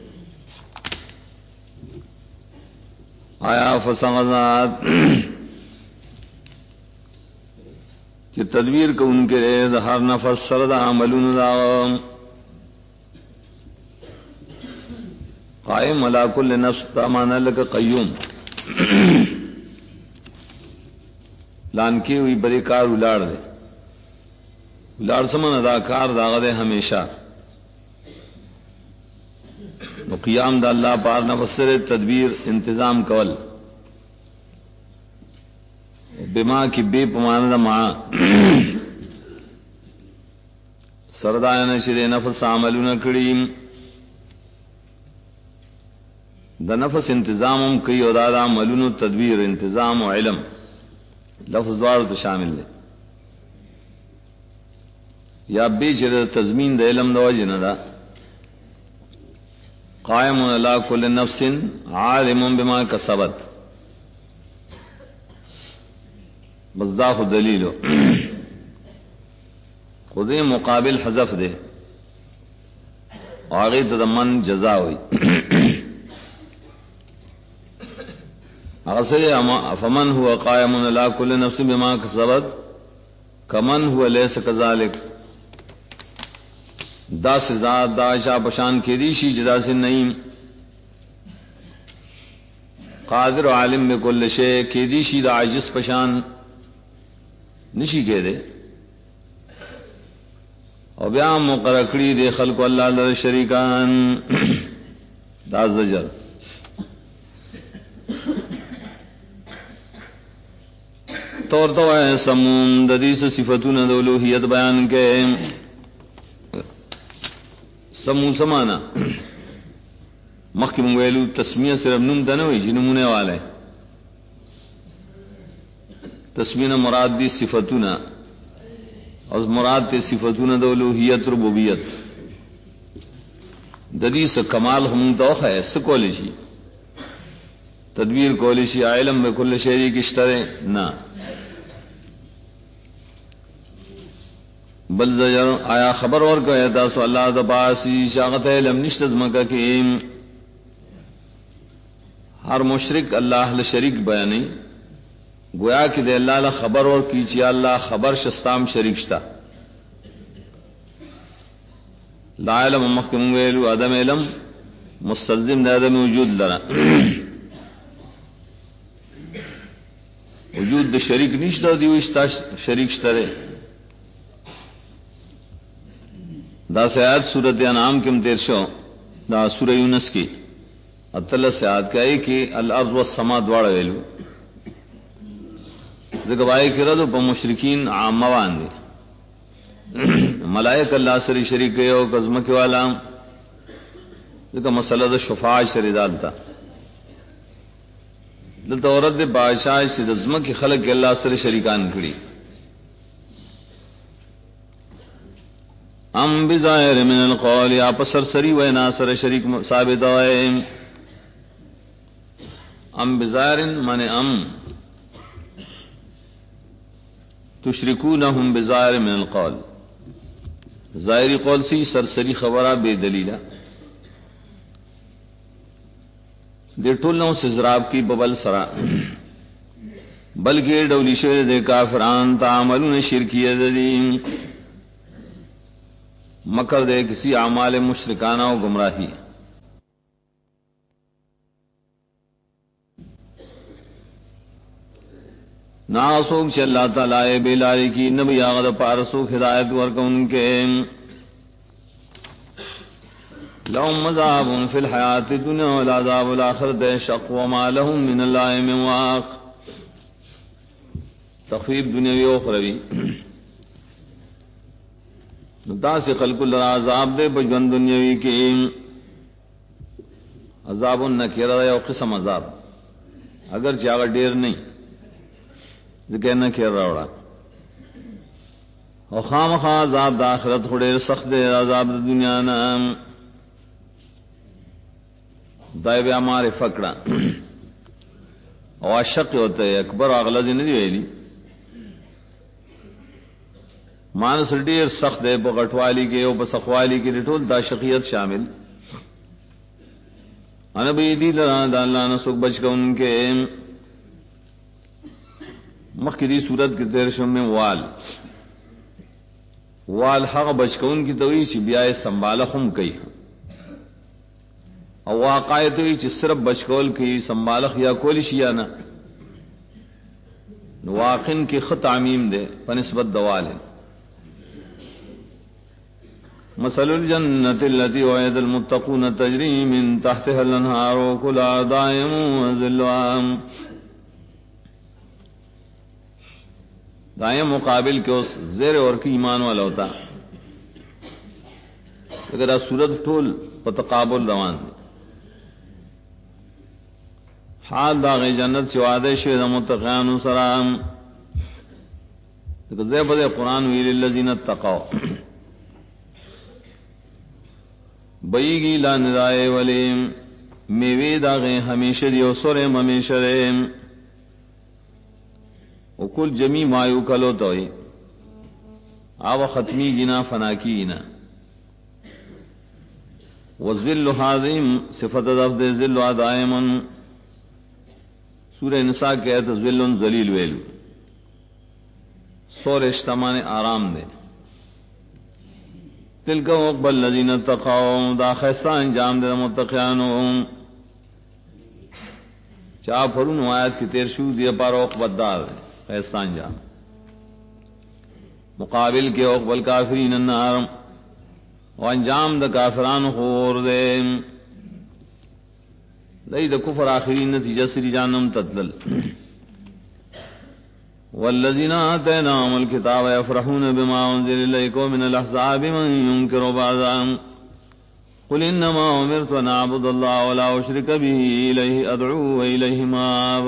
آیا فسغزات کہ تدبیر کو ان کے ہر نفس سرد عملون دا قائم علا کل نفس تامانا لک قیوم لانکی ہوئی بڑے کار الاڑ دے الاڑ سمن ادا کار داغ دے ہمیشہ قیام دا اللہ پار نفسر تدبیر انتظام کول بما کی بے پماند ماں سردائن شر نفس عملون کریم دا نفس انتظام کئی اداد عملون تدبیر انتظام و علم لفظ دوار تو شامل ہے یا بے چر تضمین دا علم دا وجہ دا قائم علی کل نفس عالم بما کسبت مزداق دلیل خود مقابل حذف دے آگے تضمن جزا ہوئی فمن هو قائم علی کل نفس بما کسبت کمن هو لیس کذالک دا سے ذات دا عائشہ پشان کے ریشی جدا سے نعیم قادر و عالم میں کل شے کے ریشی دا عاجز پشان نشی کے دے اور بیام مقرکڑی دے خلق اللہ لر شریکان دا زجر طور تو ہے سمون ددیس صفتون دولوحیت بیان کے سمون سمانا مخی منگویلو تسمیہ صرف نم دنوی جی نمونے والے تسمیہ مراد دی صفتون اور مراد تے صفتون دولوحیت ربوبیت ددیس کمال ہم توخ ہے سکولیشی تدبیر کولیشی علم میں کل شہری کشترے نہ بل زجر آیا خبر اور کہتا سو اللہ دباسی شاغت علم نشتز مکہ کیم ہر مشرک اللہ شریک بیانی گویا کہ دے اللہ خبر اور کیچی اللہ خبر شستام شریک شتا لا علم مخکم ویلو عدم علم مستلزم دے عدم وجود لرا وجود دے شریک نشتا دیو اشتا شریک شتا رے دا سے آیت سورت انعام کم تیر شو دا سورہ یونس کی اتل سے آد کئی کہ الارض والسما دوڑ ویلو ذکبائی کی رد پا مشرکین عامہ واندے ملائک اللہ سری شریک او قزمک والا ذکا مسئلہ دا شفاعت شری دالتا دلتا ورد بادشاہ سے دزمک کی خلق کے اللہ سری شریکان کری ام بظاہر من القول یا پسر سری وینا سر شریک ثابت ہوئے ام بظاہر من ام تشرکونہم بظاہر من القول ظاہری قول سی سرسری خبرہ بے دلیلہ دے ٹولنوں سے زراب کی ببل سرا بلکہ ڈولی شیر دے کافران تعاملون شرکیت دیم مکر دے کسی اعمال مشرکانہ و گمراہی ناسوک چل اللہ تعالی بیلاری کی نبی آغد پارسوک ہدایت ورکن کے لهم عذاب فی الحیات الدنیا والعذاب الآخرت شق وما لهم من اللہ من واق تخفیف دنیاوی و اخروی دا سے خلق اللہ عذاب دے بجون دنیاوی کی عذاب نکیر یا قسم عذاب اگر چاگر دیر نہیں ذکر نکیر روڑا اور خام خواہ عذاب دا آخرت خودیر سخت دے عذاب دا دنیا نام دائب ہمارے فکڑا اور شق ہوتا ہے اکبر اغلظ نہیں ویلی مانس ڈیر سخت ہے بغٹوالی کے او بسخوالی کے ٹول دا شقیت شامل انبی دی لران دا اللہ نسوک بچ کا ان کے مخدی صورت کی تیرشم میں وال حق بچ کا ان کی توی چی بیائے سنبالخم کئی او واقعیت ہوئی چی صرف بچکول کی سنبالخ یا کولی شیانا واقن کی خط عمیم دے پنسبت دوال ہے مثل الجنت التي وعد المتقون تجری من تحتها الانہار وكلها دائم وذلها دائم مقابل کے اس زیر اور کی ایمان والا ہوتا اگر صورت ٹول پتقابل روان دے حال داغی جنت سے وعدے شہد متقیان سرام زیبد قرآن ویل الذین اتقوا بیگی لا ندائے ولیم میوی داغی ہمیشہ دیو سرم ہمیشہ ریم وکل جمی مایو کلو توئی آو ختمی گنا فنا کی گنا والذل حاضم صفت دفد ذل دائمن سورہ نساء کے آیت ذل ذلیل ویلو سور اجتمان آرام دے تلک عقبى الذین اتقوا دا خیستہ انجام دے متقیانوں چاہ پھرون آیت کی تیر شو دیا پار عقبت دار دے خیستہ انجام مقابل کے عقبى الکافرین النار و انجام دا کافران خور دے لئی دا کفر آخرین نتیجہ سری جانم تدلل والذین آتیناہم الکتاب یفرحون بما انزل الیکم من الاحزاب من ینکر بعضا قل انما امرت ان اعبد اللہ ولا اشرک به الیہ ادعو والیہ مآب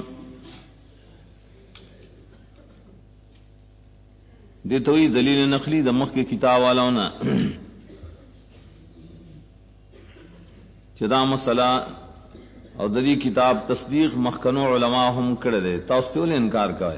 دیتوئی دلیل نقلی دا مخ کے کتاب والاونا چدا مسئلہ اور دری کتاب تصدیق مخکنو علماء ہم کڑے دے تاستیول انکار کرے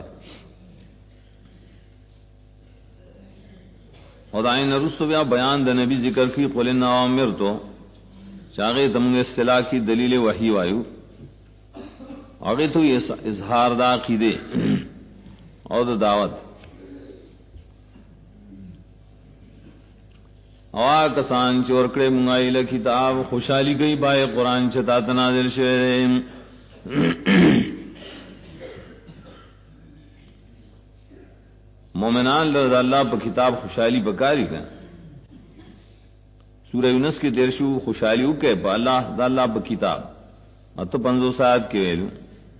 اور دائن رسو بیا بیان دا نبی ذکر کی قل ان اوامر تو چاگے تمہیں اصطلاح کی دلیل وحی وایو آگے تو یہ اظہار دا عقیدے اور دا دعوت اوا کسان چورکڑے منگائی لکتاب خوشحالی گئی بائے قرآن چتا تنازل شعر مومنان لرد اللہ پا کتاب خوشحالی پکاری کا سورہ یونس کی تیرشو خوشحالی کے پا اللہ دا اللہ پا کتاب اتو 50 آیات کې ویلو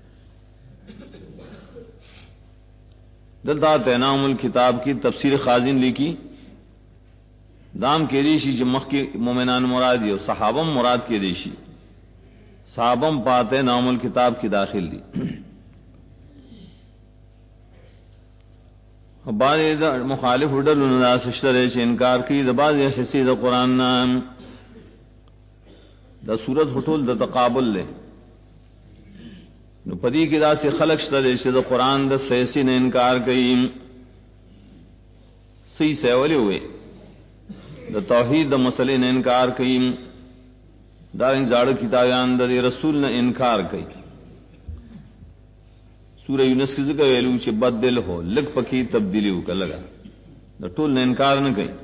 دلتا تینام الکتاب کی تفسیر خازن لکھی دام کے دیشی جمخ کی مومنان مراد یہ صحابم مراد کے دیشی صحابم پاتے نام الکتاب کی داخل دی بعض مخالف اڈل انہا سشترے سے انکار کی بعض حصی دا قرآن نام دا صورت حٹول دا تقابل لے نو پدی کی دا سے خلق شترے سے دا قرآن دا سیسی نے انکار کئی سی سیولے ہوئے دا توحید دا مسئلے نے انکار کئی دا ان زاڑ کتابیان دا رسول نے انکار کئی سورہ یونس کی ذکر ویلو چھ بدل ہو لگ پکی تبدیلی ہو کر لگا دا ٹول نے انکار نہ کئی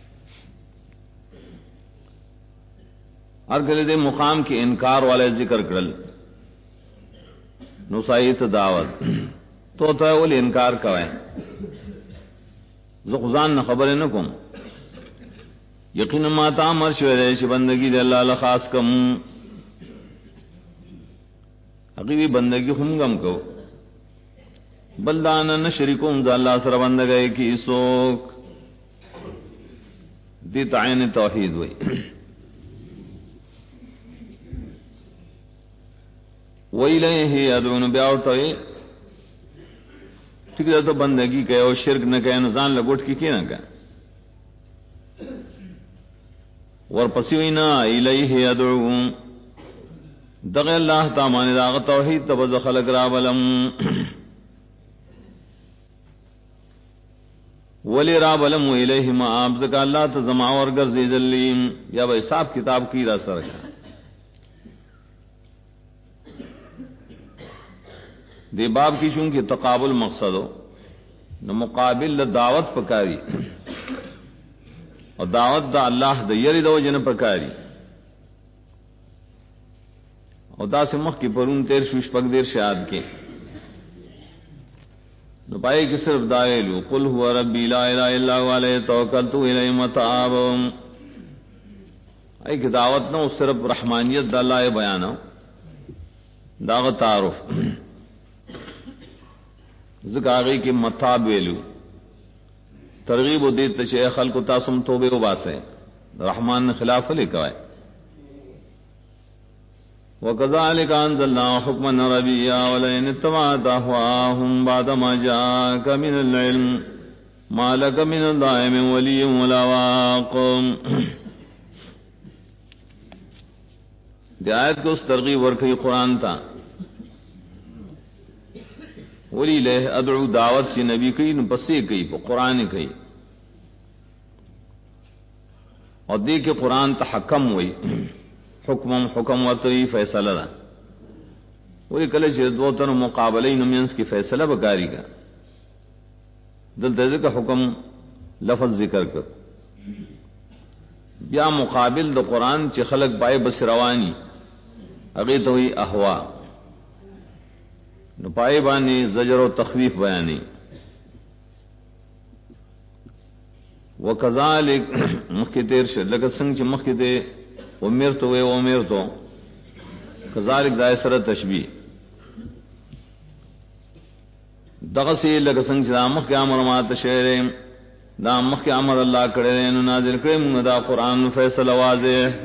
ہر گلے دے مقام کے انکار والے ذکر کرل نصائیت دعوت تو اولی انکار کوئے زخزان نہ خبر نہ کم یقین ما تامر شوئے چھ بندگی دے اللہ لخاص کم حقیقی بندگی خمگم کو بلدانا نشرکون دا اللہ سر بندگئے کی سوک دی تعین توحید ہوئی وَإِلَيْهِ يَدْعُونَ بیاوٹوئے ٹھیک ہے تو بندگی کہے اور شرک نہ کہے نزان لگوٹ کی نہ کہے ورپسیوینا الیہ یدعون دغی اللہ تامان داغ توحید تبز خلق رابلم ولی رابلم الیہ مآب ذکا اللہ تزماور گرزی ذلیم یا بھائی صاحب کتاب کی را سرکا دی باب کی چونکہ تقابل مقصد ہو نہ مقابل دعوت پکاری اور دعوت دا اللہ دا یری دو جن پکاری اور دا سے مخ کی پرون تیر شوش پک دیر شاد کے نو پائے کہ صرف دائلو قل ہوا ربی لا الہ الا ہوا علیہ توکلتو الیہ متعاب اے کہ دعوت نہ صرف رحمانیت دا اللہ بیانا داغت تعارف ذکر آگئی کہ متعاب ویلو ترغیب و دید تشیع خلق و تاسم توبے و باسے رحمان نے خلاف لے کوئے وَكَذَلِكَ أَنزَلْنَا حُكْمًا عَرَبِيًّا وَلَئِنِ اتَّبَعْتَ أَهْوَاءَهُمْ بَعْدَ مَا جَاءَكَ مِنَ الْعِلْمِ مَا لَكَ مِنَ اللَّهِ مِنْ وَلِيٍّ وَلَا وَاقٍ دی آیت کو اس ترغیب ورکی قرآن تا ولی لہ ادعو دعوت سی نبی کئی نپسی کئی پا قرآن کئی اور دی کہ قرآن تا حکم ہوئی حکم ورطوی فیصلہ دا ولی کلچ دو تر مقابلی نمینس کی فیصلہ بکاری کا دل تیزے کا حکم لفظ ذکر کر بیا مقابل دا قرآن چی خلق بائے بس روانی اگی تو ہی احوا نپائے بانی زجر و تخویف بیانی وکذالک مخی تیر شد لگت سنگ چی مخی تے امرتو وے امرتو کذالک دائے سر تشبیح دغسی لگت سنگ چی دا مخ کے عمر مات شہرے دا مخ کے عمر اللہ کرے نازل کرے منگ دا قرآن فیصل واضح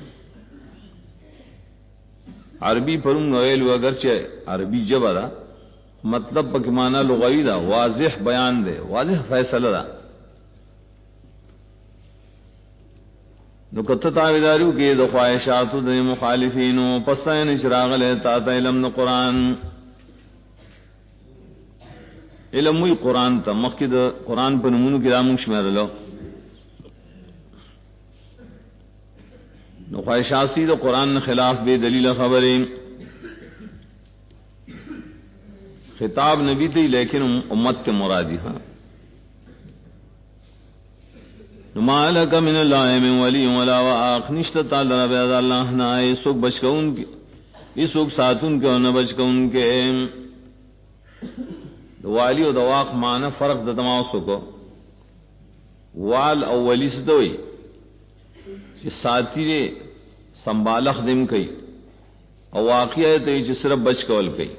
عربی پرنگ ویلو اگرچہ عربی جبہ دا مطلب پک معنی لغوی دا واضح بیان دے واضح فیصلہ دا نو کتا تاویداریو کی دو خواہشاتو دے مخالفینو پسائن چراغ لیتا تا علم دا قرآن علم وی قرآن تا مخی دا قرآن پر نمونو کی رامنگ شمیر لو نو خواہشاتی دا قرآن خلاف بے دلیل خبریں خطاب نبی تھی لیکن امت کے مرادی ہاں ما لک من اللہ من ولی ولا واق نشت تعالی رب اللہ نہ سوک بچ کون کے اس سوک ساتون کے نہ بچ کون کے والی و دواق معنی فرق د تمام سو وال او ولی سے دوئی کہ ساتھی نے سنبالخ دم کئی او واقعہ ته چې صرف بچ کول کوي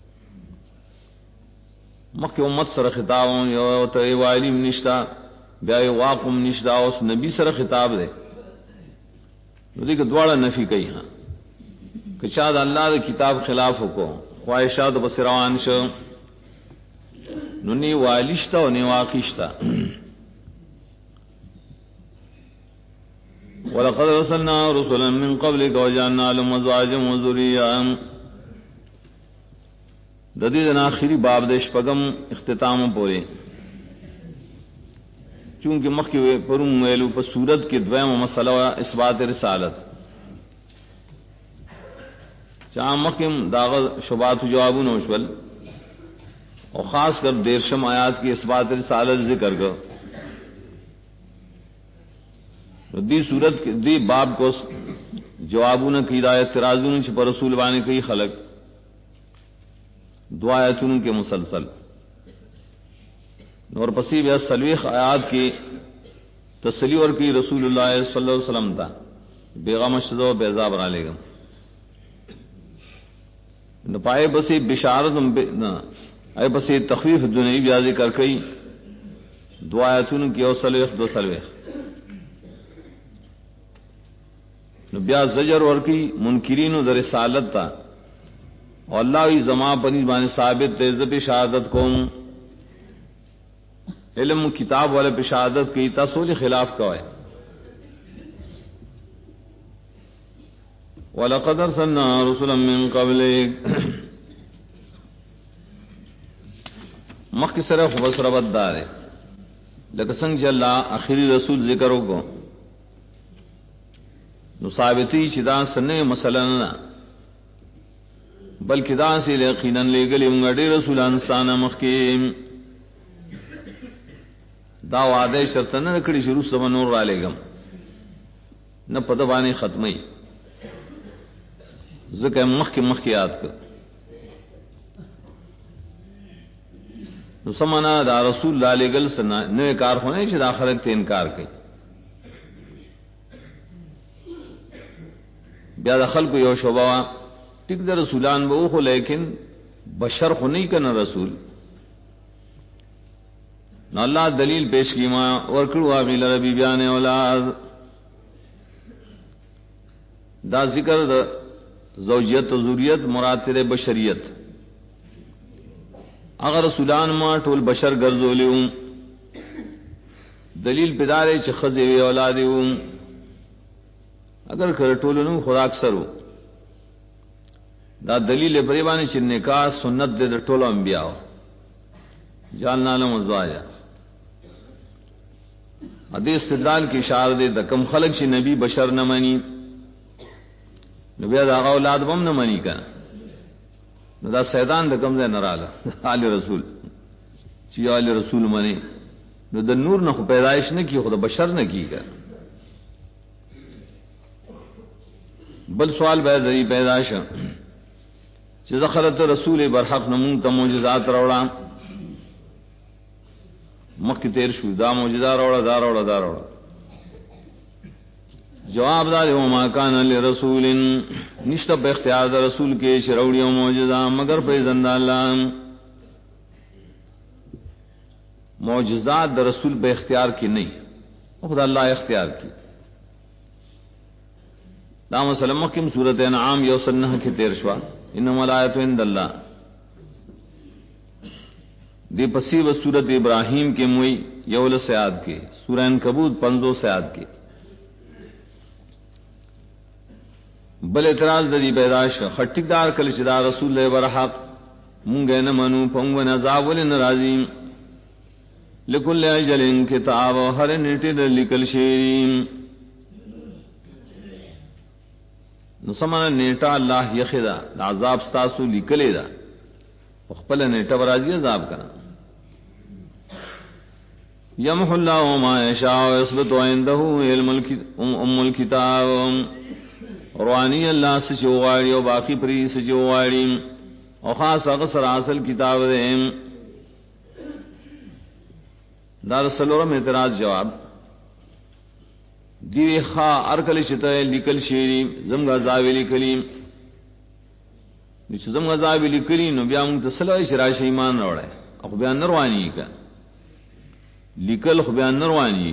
مخکې امت سره خطاب یو ته عالم نشتا بیا یو واقم نشتا اوس نبی سره خطاب دی نو دې دواړه نفي کوي ها که چا د الله د کتاب خلاف وکړو خواہشات بس روان شو نو نی والشتا او نی واقشتا ولقد رسلنا رسلا من قبلك وجعلنا لهم ازواجا وذريا د دې د اخري باب د شپږم اختتام پورې چونکه مخکې پرون ویلو په صورت کې دویمه مسله اثبات رسالت چا مخکې داغه شبهات جوابونه وشول اور خاص کر دیرشم آیات کی اثبات رسالت ذکر کر دی صورت دی باب کو جوابوں کی اعتراضوں نے پر رسول بانے کئی خلق دعایتوں کے مسلسل اور پسیب یا سلویخ آیات کی تسلی اور کی رسول اللہ صلی اللہ علیہ وسلم تھا بیغم شد و بیضاب را لے گا پائے بسی بشارت اے بسی تخفیف دنیا بیا ذکر کئی دعایتوں کی او سلویخ دو سلویخ بیا زجر ورکی منکرین در رسالت تا اور اللہ وی زما پنی بان ثابت تیزب شہادت کوم علم کتاب والے پہ شہادت کی تسول خلاف کا ہے وَلَقَدْ أَرْسَلْنَا رُسُلًا مِّن قَبْلِكَ مخ کی صرف بس ربط دار ہے لیکن سنگ اللہ آخری رسول ذکروں کو نو ثابتی چدا سنے مسئلہ نہ بلکہ دا سے یقیناً لے گلی انگڑی رسولان ستانہ مخکیم دا وعدے شرط نہ رکڑی شروع سمنور را لے گم نہ پدبانی ختمی ذکر مخ کی یاد کر نو سمنا دا رسول اللہ علیہ گل سنا نوے کار ہونے چھ دا خلق تے انکار کی بیا دا خلق یو شعبہ ٹک دا رسولان بہو خو لیکن بشر خو نہیں کنا رسول نو اللہ دلیل پیش کی ما ورکڑو آمیل ربی بیان اولاد دا ذکر دا زوجیت و ذریت مراتر بشریت اگر رسولان ما ټول بشر ګرځولیو دلیل پدارے چې خزی وی اولادیو اگر کر ټولونو خدا اکثرو دا دلیل پریبانی چې نکاح سنت دے د ټولو انبیاء جاننا لهم ازواجا حدیث استدلال کی اشاره دے د کم خلق چې نبی بشر نه مانی نبی دا اولاد بم نه مانی کا نو دا سیدان د کم ځای نه رااله آل رسول چې آل رسول منی نو د نور نه پیدائش نه کی خود بشر نه کیږي بل سوال به ذری پیدائش چې ذخرت رسول برحق نمون ته معجزات راوړه مکه تیر شو دا معجزات راوړه جواب دار ما کان لرسول نشته په اختیار د رسول کې شروړی او معجزہ مگر په ځند الله معجزات د رسول په اختیار کې نه خدا الله اختیار کی دا مسلمہ کم سورۃ انعام یوسنہ کی 13واں انما الایات عند اللہ دی پسی و سورۃ ابراہیم کے موئی یول سیاد کے سورہ عنکبوت 50 سیاد کے بل اعتراض دی پیدائش خٹک دار کل چدا رسول برحق مونگے نہ منو پنگ نذاب ولن راضی لکل اجل کتاب ہر نیٹے لکل شیرین نو سمانا نیٹا اللہ یخدا عذاب ستاسو لکلے دا خپل نیٹا برازی عذاب کرنا یمح اللہ ما یشاء ویثبت عنده علم الکتاب روانی اللہ سچوغاڑی و باقی پری سچوغاڑی و خاص اغسر اصل کتاب دیم دار سلورم اعتراض جواب دیوی خواہ ارکل شتہ لکل شیری زمگا زاویلی کلیم چې زم عذاب لیکلی نو بیا موږ ته سلای شراش ایمان راوړای او بیا نروانی کا لیکل خو بیا نروانی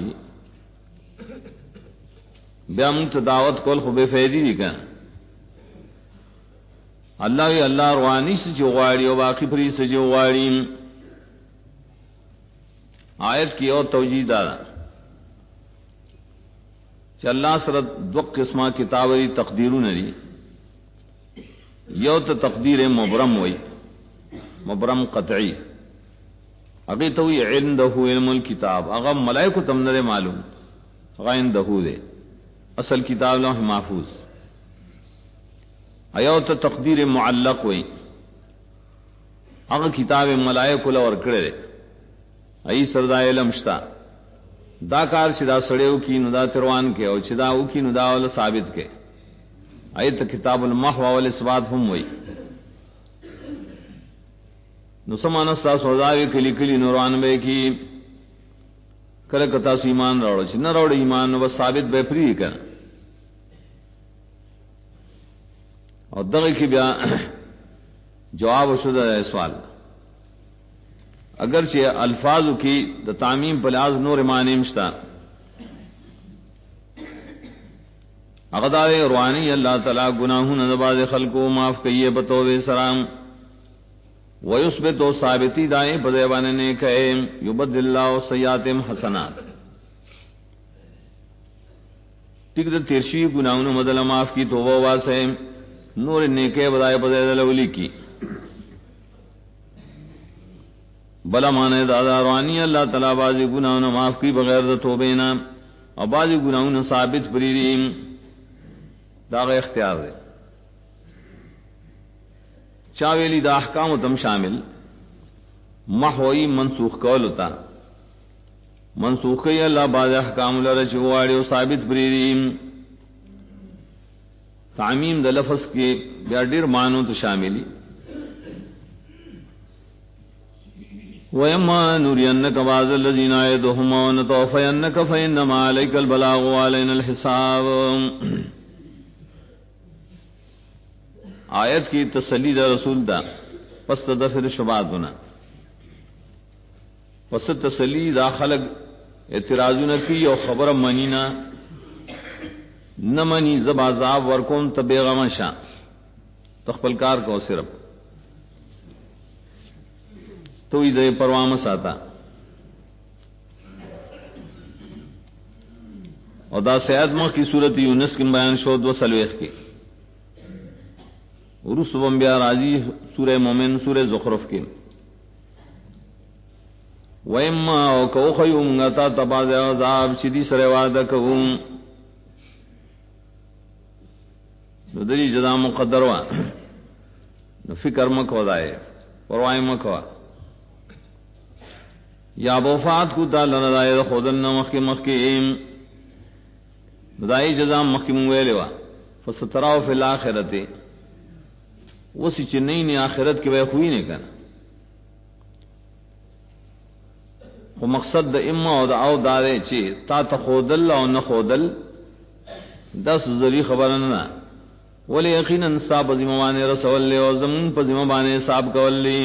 بیا موږ ته دعوت کول خو به فائدې دي کا اللہ وی اللہ روانی سے جو غاڑی اور باقی پری سے جو غاڑی. آیت کی اور توجیہ دارا کہ اللہ سر دو قسمہ کتابی تقدیروں نری یو تو تقدیر مبرم ہوئی مبرم قطعی اگے تو یہ عنده علم الکتاب اگر ملائکہ تم نرے معلوم اگر عنده دے اصل کتاب لوح محفوظ. ایو تو تقدیر معلق ہوئی اگر کتاب ملائکہ لور کرے ای سردا علم شتا دا کار چدا سڑیو کی ندا تروان کے او چدا او کی ندا ول ثابت کے ایت کتاب المحو والاثبات ہم ہوئی نو سمان استا سوداوی کلی کلی نوران بے کی کله کتا سو ایمان راوړ چې نه راوړ ایمان نو ثابت به پری کړ او دغه کی بیا جواب شو د سوال اگرچہ الفاظ کی د تعمیم بلاز نور معنی مشتا اغدار روانی اللہ تعالی گناہوں نباز خلقو معاف کئیے بتوبے سلام ویثبتو ثابتی دائیں بدیوانے نے کہے یبدل اللہ سیئاتہم حسنات ٹک در تیرشی گناہوں مدل معاف کی توبہ واسے نور نیکے بدائے بدیدل اولی کی بلا مانے دادا روانی اللہ تعالی بازی گناہوں معاف کی بغیر د توبینا اور بازی گناہوں ثابت پریریم داغ اختیار دے چاویلی دا احکام تم شامل محوئی منسوخ کولتا منسوخ کئی اللہ باز احکام لرچواڑی و ثابت پریریم تعمیم دا لفظ کے بیا ډیر معنوں تو شاملی وَيَمَّا نُرِيَنَّكَ بَعْضَ الَّذِينَ نَعِدُهُمْ أَوْ نَتَوَفَّيَنَّكَ فَإِنَّمَا عَلَيْكَ الْبَلَاغُ وَعَلَيْنَا الْحِسَابُ. آیت کی تسلی دا رسول دا پس تدفر شبات ہونا پس تسلی دا خلق اعتراضون کی او خبر منینا نمانی زب عذاب ورکون تبیغم شاں تخپلکار کو صرف تو ادھے پروام ساتا اور دا سیاد ماں کی صورت یونس کی بیان شود و سلویخ کی عروس بمبیا راضی سورہ مومن سورہ زخرف کی وَإِمَّا وَكَوْخَيُمْ غَتَا تَبَازِ عَذَاب چِدی سر وعدکہم نو دری جدا مقدر وا نو فکر مکو دائے پروائی مکو یا بوفات کو تا لندائے خودن مخی مخیم دائی جزا مخی مویلے وا فستراو فی الاخرتی وسی چنئی نے آخرت کی بے خوئی نے کنا خو مقصد دا اما او دا او دارے چی تا تخودل او نخودل دس ذری خبرنا ولی یقینا صاحب زمانے رسول لے او زمون پا زمانے صاحب کولی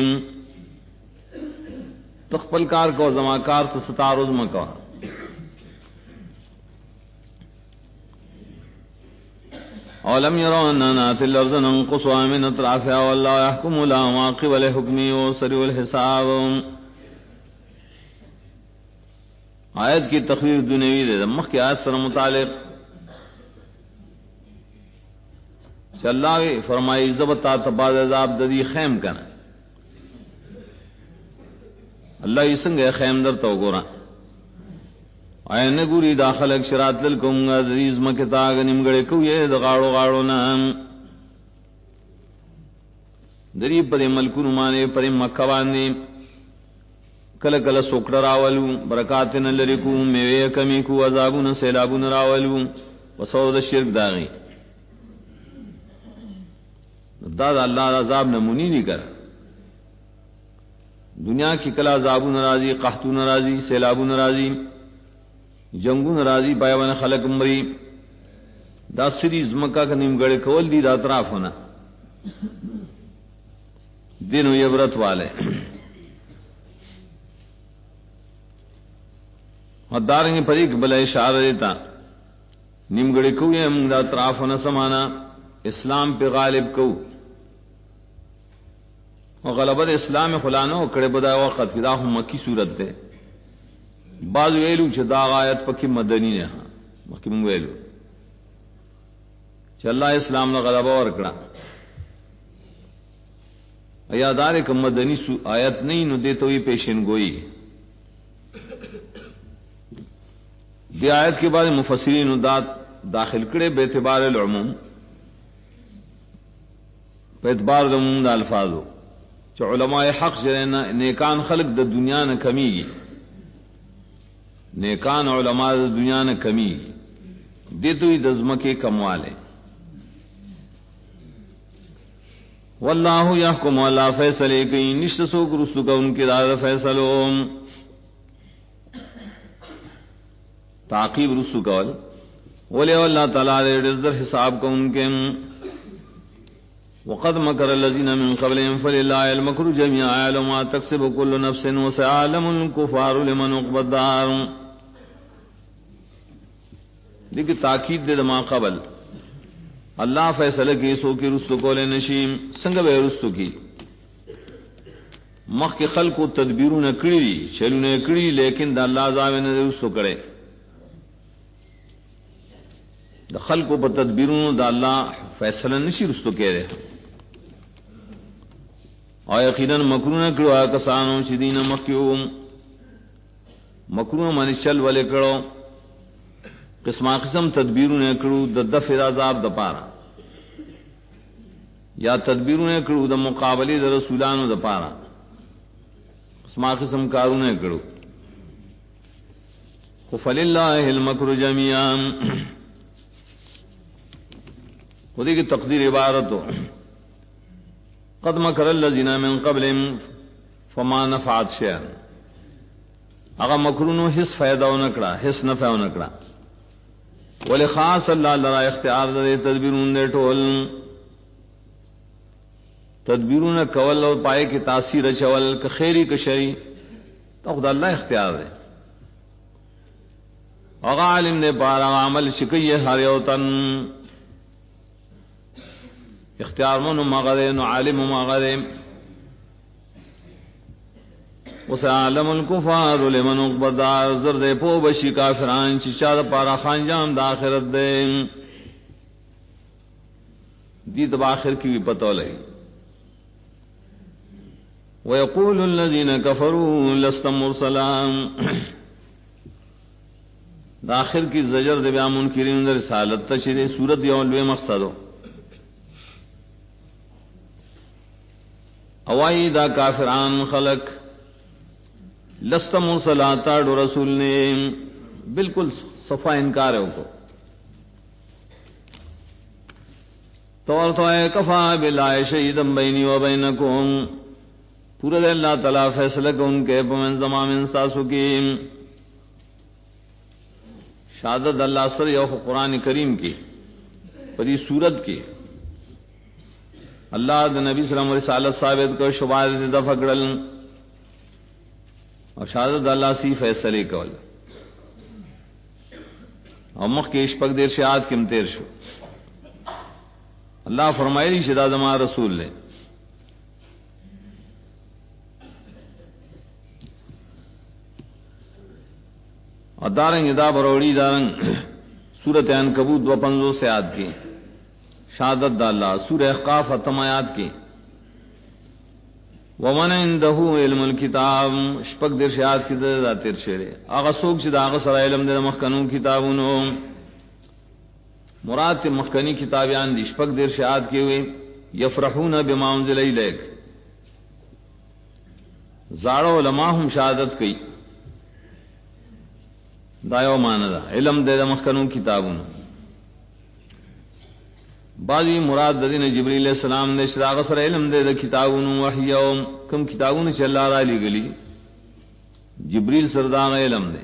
تخپل کار کو زماکار تو ستارز مکا اولم يروا اننا ناتي الارض ننقصها من اطرافها والله يحكم لا معقب لحكمه وسريع الحساب. آیت کی تخویر دنیوی دے مخ کی آیت سره متعلق چلاوی فرمائی زبتا تباد عذاب ددی خیم کنا اللہ یہ سنگ خیم در تو گورا این گوری داخل اکشرات للکم عزیز مکتا گنیم کوئے دغاڑو غاڑو نام دری پر ملکون مانے پر مکہ باندے کل کل سوکڑ راولو برکاتن لرکو میوے کمی کو عذابون سیلابون راولو وصور دا شرک داغی دادا اللہ عذاب نمونی نہیں کر دنیا کی کلا عذابون راضی قحطون راضی سیلابون راضی جنگون راضی پایوان خلق مری دا سریز مکہ کا نیم گڑے کول دی دا اطراف ہونا دین و عبرت والے. اور دارنگی پریک بلا اشارہ دیتا نیمگڑی کو یہ ہم دا اطراف نہ سمانا اسلام پہ غالب کو اور غلبت اسلام خلانو کڑے بدا وقت کی دا ہم مکی صورت دے. بعض ویلو چھ دا آیت پکی مدنی نے ہاں مکی منگ ویلو چھ اللہ اسلام نے غلبہ ورکڑا ایادار ایک مدنی آیت نہیں نو دے تو یہ پیشن گوئی. دی آیت کے بعد مفسرین داخل کرے بے اعتبار العموم بے اعتبار العموم دا الفاظو چھ علماء حق جرین نیکان خلق دا دنیا نہ کمی گی نیکان علماء دا دنیا نہ کمی گی دیتو ہی دزمکے کموالے. واللہ یحکم اللہ فیصلے کئی نشت سوک رسو کا ان کی داد فیصلوں تعقیب رسو کول ولی اللہ تعالی رزدر حساب کا ان کے. وقد مکر الذین من قبلهم فللہ المکر جميعا یعلم ما تکسب کل نفس وسيعلم الکفار لمن عقبى الدار. لیکن تاکید دے ما قبل اللہ فیصلہ کی سو کی رستو کو لے نشیم سنگ بے رستو کی مخ کے خلق و تدبیروں نے کڑی چلو نے کڑی لیکن دا اللہ عذاب نے رستو کرے دا خلق و تدبیروں دا اللہ فیصلہ نشی رستو کہہ رہے. اور یقیناً مکرون کرو آیا کسانوں شدین مکیوم مکرون من چل والے کرو قسم قسم تدبیروں نے کرو دا دفع عذاب دا پارا یا تدبیروں نے کرو دا مقابلی دا رسولانو دا پارا قسم قسم کاروں نے کرو. فللہ المکر جميعا خودی کی تقدیر عبارت ہو قد مکر الذین من قبلهم فما نفعت شیئا اگر مکرونو حس فائدہ نکڑا حس نفع نکڑا ولی خاص اللہ لرا اختیار دے تدبیرون دے ٹول تدبیرون کول اور پائے کی تاثیر چول کہ خیری کہ شری تو خدا اللہ اختیار دے. اگر عالم نے پارا عمل شکیہ ہر یوتن اختیار منو مغدے نو عالم مغدے اسے عالم الکفار لمن عقبى الدار زرد پو بشی کافران چچا پارا خانجام دا آخرت دے دی تب آخر کی بھی پتہ لگی. ويقول الذين كفروا لست مرسلا دا آخر کی زجر دے بیا منکرین در رسالت تشریح صورت یا علوی مقصد ہو اوائی دا کافران خلق لست مرسلا تاڑو رسول نے بالکل صفا انکار ہے کو طور تو اے کفا باللہ شہیدم بینی و بینکم پورا دے اللہ تعالیٰ فیصلہ کو ان کے پمن زمان انساسو کی شہادت اللہ سر یوخ قرآن کریم کی پری صورت کی اللہ دے نبی صلی اللہ علیہ وسلم رسالت ثابت کو شبہات دفع کرل اور شہادت اللہ سی فیصلے کول اور مخ کے اشپک دیر شہاد کم تیر شو اللہ فرمائی شدا زمان رسول لے اور دارنگ دا بروڑی دارنگ سورت عنکبوت 250 سے آیات کی شہادت دا اللہ سورہ احقاف ختم آیات کی ومن عنده علم الکتاب شپک در شہاد کی دا تیر شیرے آغا سوک چی دا آغا سر علم در مخکنون کتابونو مراد مخکنی کتابیان دی شپک در شہاد کی ہوئی یفرحون بما انزل الیک زارو علماء ہم شہادت کی دایو مانا دا علم دے دا مخکنون کتابون بعضی مراد دین جبریل علیہ السلام نے شراغ سر علم دے دا کتابون وحیو کم کتابون چل اللہ را لی گلی جبریل سردان علم دے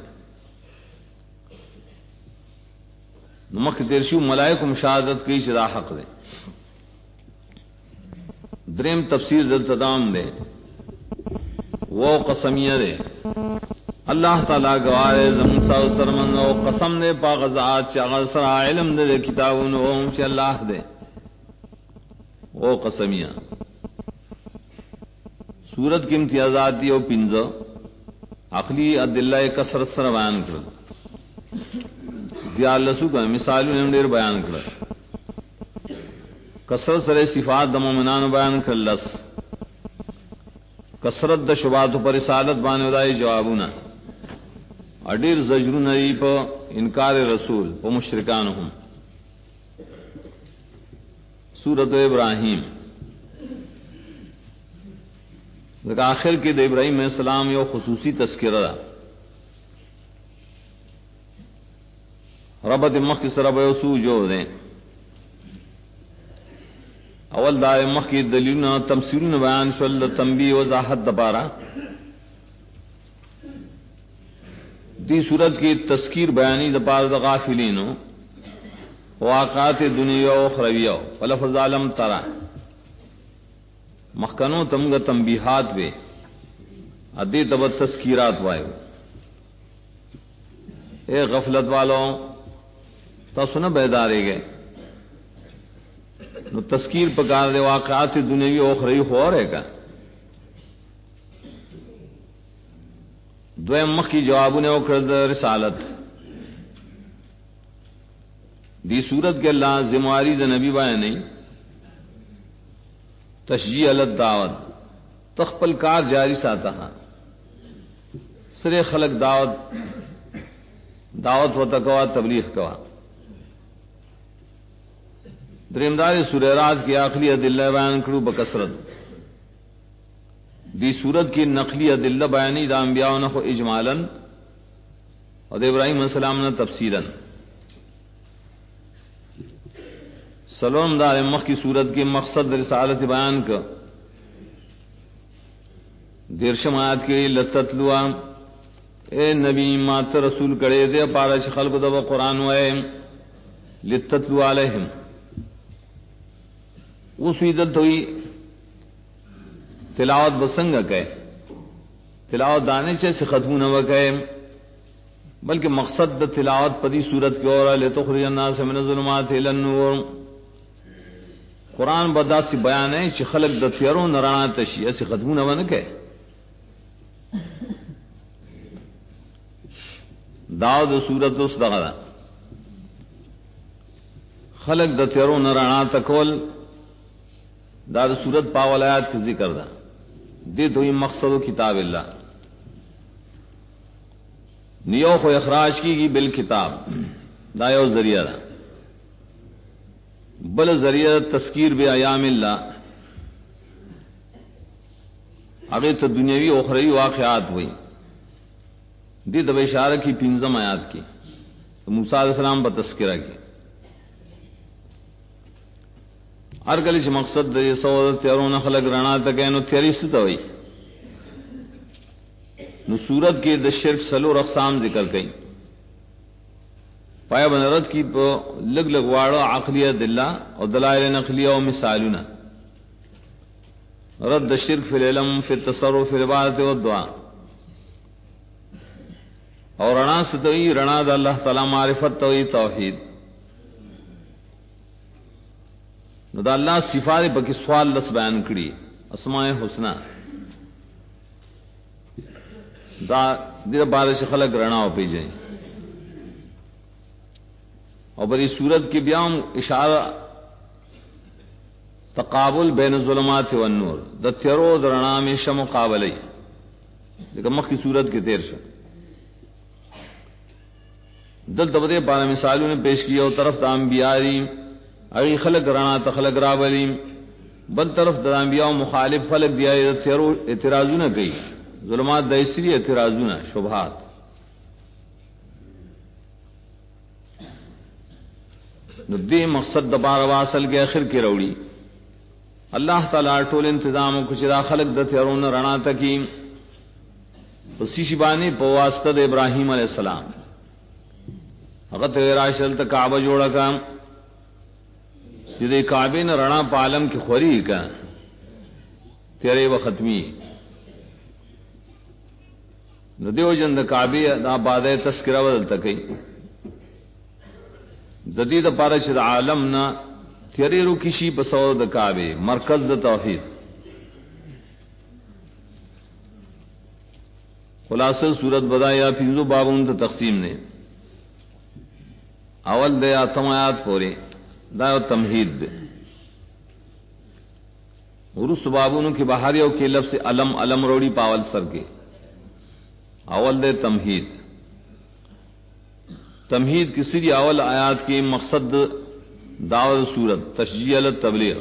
نمک تیرشیو ملائکم شہادت کی شدا حق دے دریم تفسیر دلتدام دے وہ قسمیہ دے اللہ تعالیٰ گوارے زمسا ترمن و قسم دے پا غزات چاغ سرا علم دے کتابون وهم چی اللہ دے وہ قسمیہ. سورت کی امتیازات دی او پنزا عقلی عدلہ کثرت سر بیان کرد دیالسو کا مثالو نمڈیر بیان کرد کثرت سر صفات دا مومنان بیان کرد لس کثرت دا شبات پر رسالت بانے ودائی جوابونا اڈیر زجرون ای پا انکار رسول پا مشرکانہم. سورت ابراہیم لیکن آخر کے دا ابراہیم علیہ السلام یو خصوصی تذکرہ دا ربط مخ کی سرب یوسو جو دیں اول دار مخ کی دلیلنا تمثیلنا بیان شول تنبیہ وضاحت دپارا دی صورت کی تذکیر بیانی دپار دا غافلینو واقعات دنیا و اخرویہ فلفظ عالم ترا مخکنو تمگا تنبیحات وے ادی تب تذکیرات وائے اے غفلت والوں تا سنا بیدارے گئے نو تذکیر پکار دے واقعات دنیاوی و اخروی ہو رہے گا. دویم مخ کی جوابوں نے وکرد رسالت دی صورت کے اللہ ذمہواری دا نبی بائے نہیں تشجیع علت دعوت تخپل کار جاری ساتا ہاں سرے خلق دعوت و تقوا تبلیغ کوا. دریمدار سورہ رات کی عقلی ادلہ بیان کرو بکثرت دی صورت کی نقلی ادلہ بیانی دا انبیاء نخو اجمالا اور ابراہیم علیہ السلام نے تفصیلا. سلام دار مخ کی صورت کے مقصد رسالت بیان کا دیرشم آیات کے لیے لتتلوا اے نبی مات رسول کڑے دے پارش خلق دو قرآن وائے لتتلو علیہم اس عیدت ہوئی تلاوت بسنگ کہے تلاوت دانے سے ختم نہ کہے بلکہ مقصد دا تلاوت پدی صورت کی اور لتخرج الناس من الظلمات الى النور قرآن بدا سی بیان ہے چی خلق دا تیرون رانا تشی ایسی ختم نہ کہے داود صورت اس دغدا خلق دا تیرون رانا تکول دا صورت پاول آیات کی ذکر دا دے تو مقصد و کتاب اللہ نیوخ و اخراج کی گی بالکتاب دا یو ذریعہ دا بل ذریعہ تذکیر بے ایام اللہ اگر تو دنیاوی اخروی واقعات ہوئی دی تو اشارہ کی پنزم آیات کی موسیٰ علیہ السلام پر تذکرہ کی ہر کلیش مقصد دے سو تیرون خلق رانا تکے نو تیری ستا ہوئی نو صورت کی د شرک سلور اقسام ذکر کئی پایا بنرد کی پا لگ لگ واڑو عقلیہ دلہ اور دلائل نقلیہ و مثالنا رد شرک فی العلم فی التصرف فی العبادت و الدعا اور رنا ستوئی رنا دا اللہ تعالی معرفت توئی توحید نو دا اللہ صفات پاکی سوال لس بیان کری اسماء حسنہ دا دیر بارش خلق رنا ہو پی جائیں اور بری صورت کی بیام اشارہ تقابل بین الظلمات والنور دا تیرو درنا میں شم مقابلی لیکن مخ کی صورت کے تیر شا دل تبدے پارا مثالوں نے پیش کیا طرف تا انبیاری اگی خلق رانا تخلق رابلی بل طرف دا انبیاء مخالف خلق دیا تیرو اعتراضوں نہ گئی ظلمات دا اسری اعتراضوں نہ شبہات نو دے مقصد دبار واصل کے آخر کی روڑی اللہ تعالیٰ ٹول انتظام کچھ دا خلق دا تیرون رنا تکی اسی شبانی پا واسطہ دا ابراہیم علیہ السلام اگر راشل تا کعبہ جوڑا کا جدے کعبے نے رنا پالم کی خوری کا تیرے و ختمی ندیو جند کعبی دا بادے تذکرہ بدل تکی جدید پارش عالم نا تیرے رو کشی پسو دا کعبے مرکز دا توحید خلاصہ صورت بدایا فنزو بابون تا تقسیم نے اول دے آتم آیات پورے دا تمہید دے ورس بابونوں کی بہاریوں کے لفظ علم علم روڑی پاول سر کے اول دے تمہید تمہید کسی دی اول آیات کی مقصد دعوت صورت تشجیع التبلیغ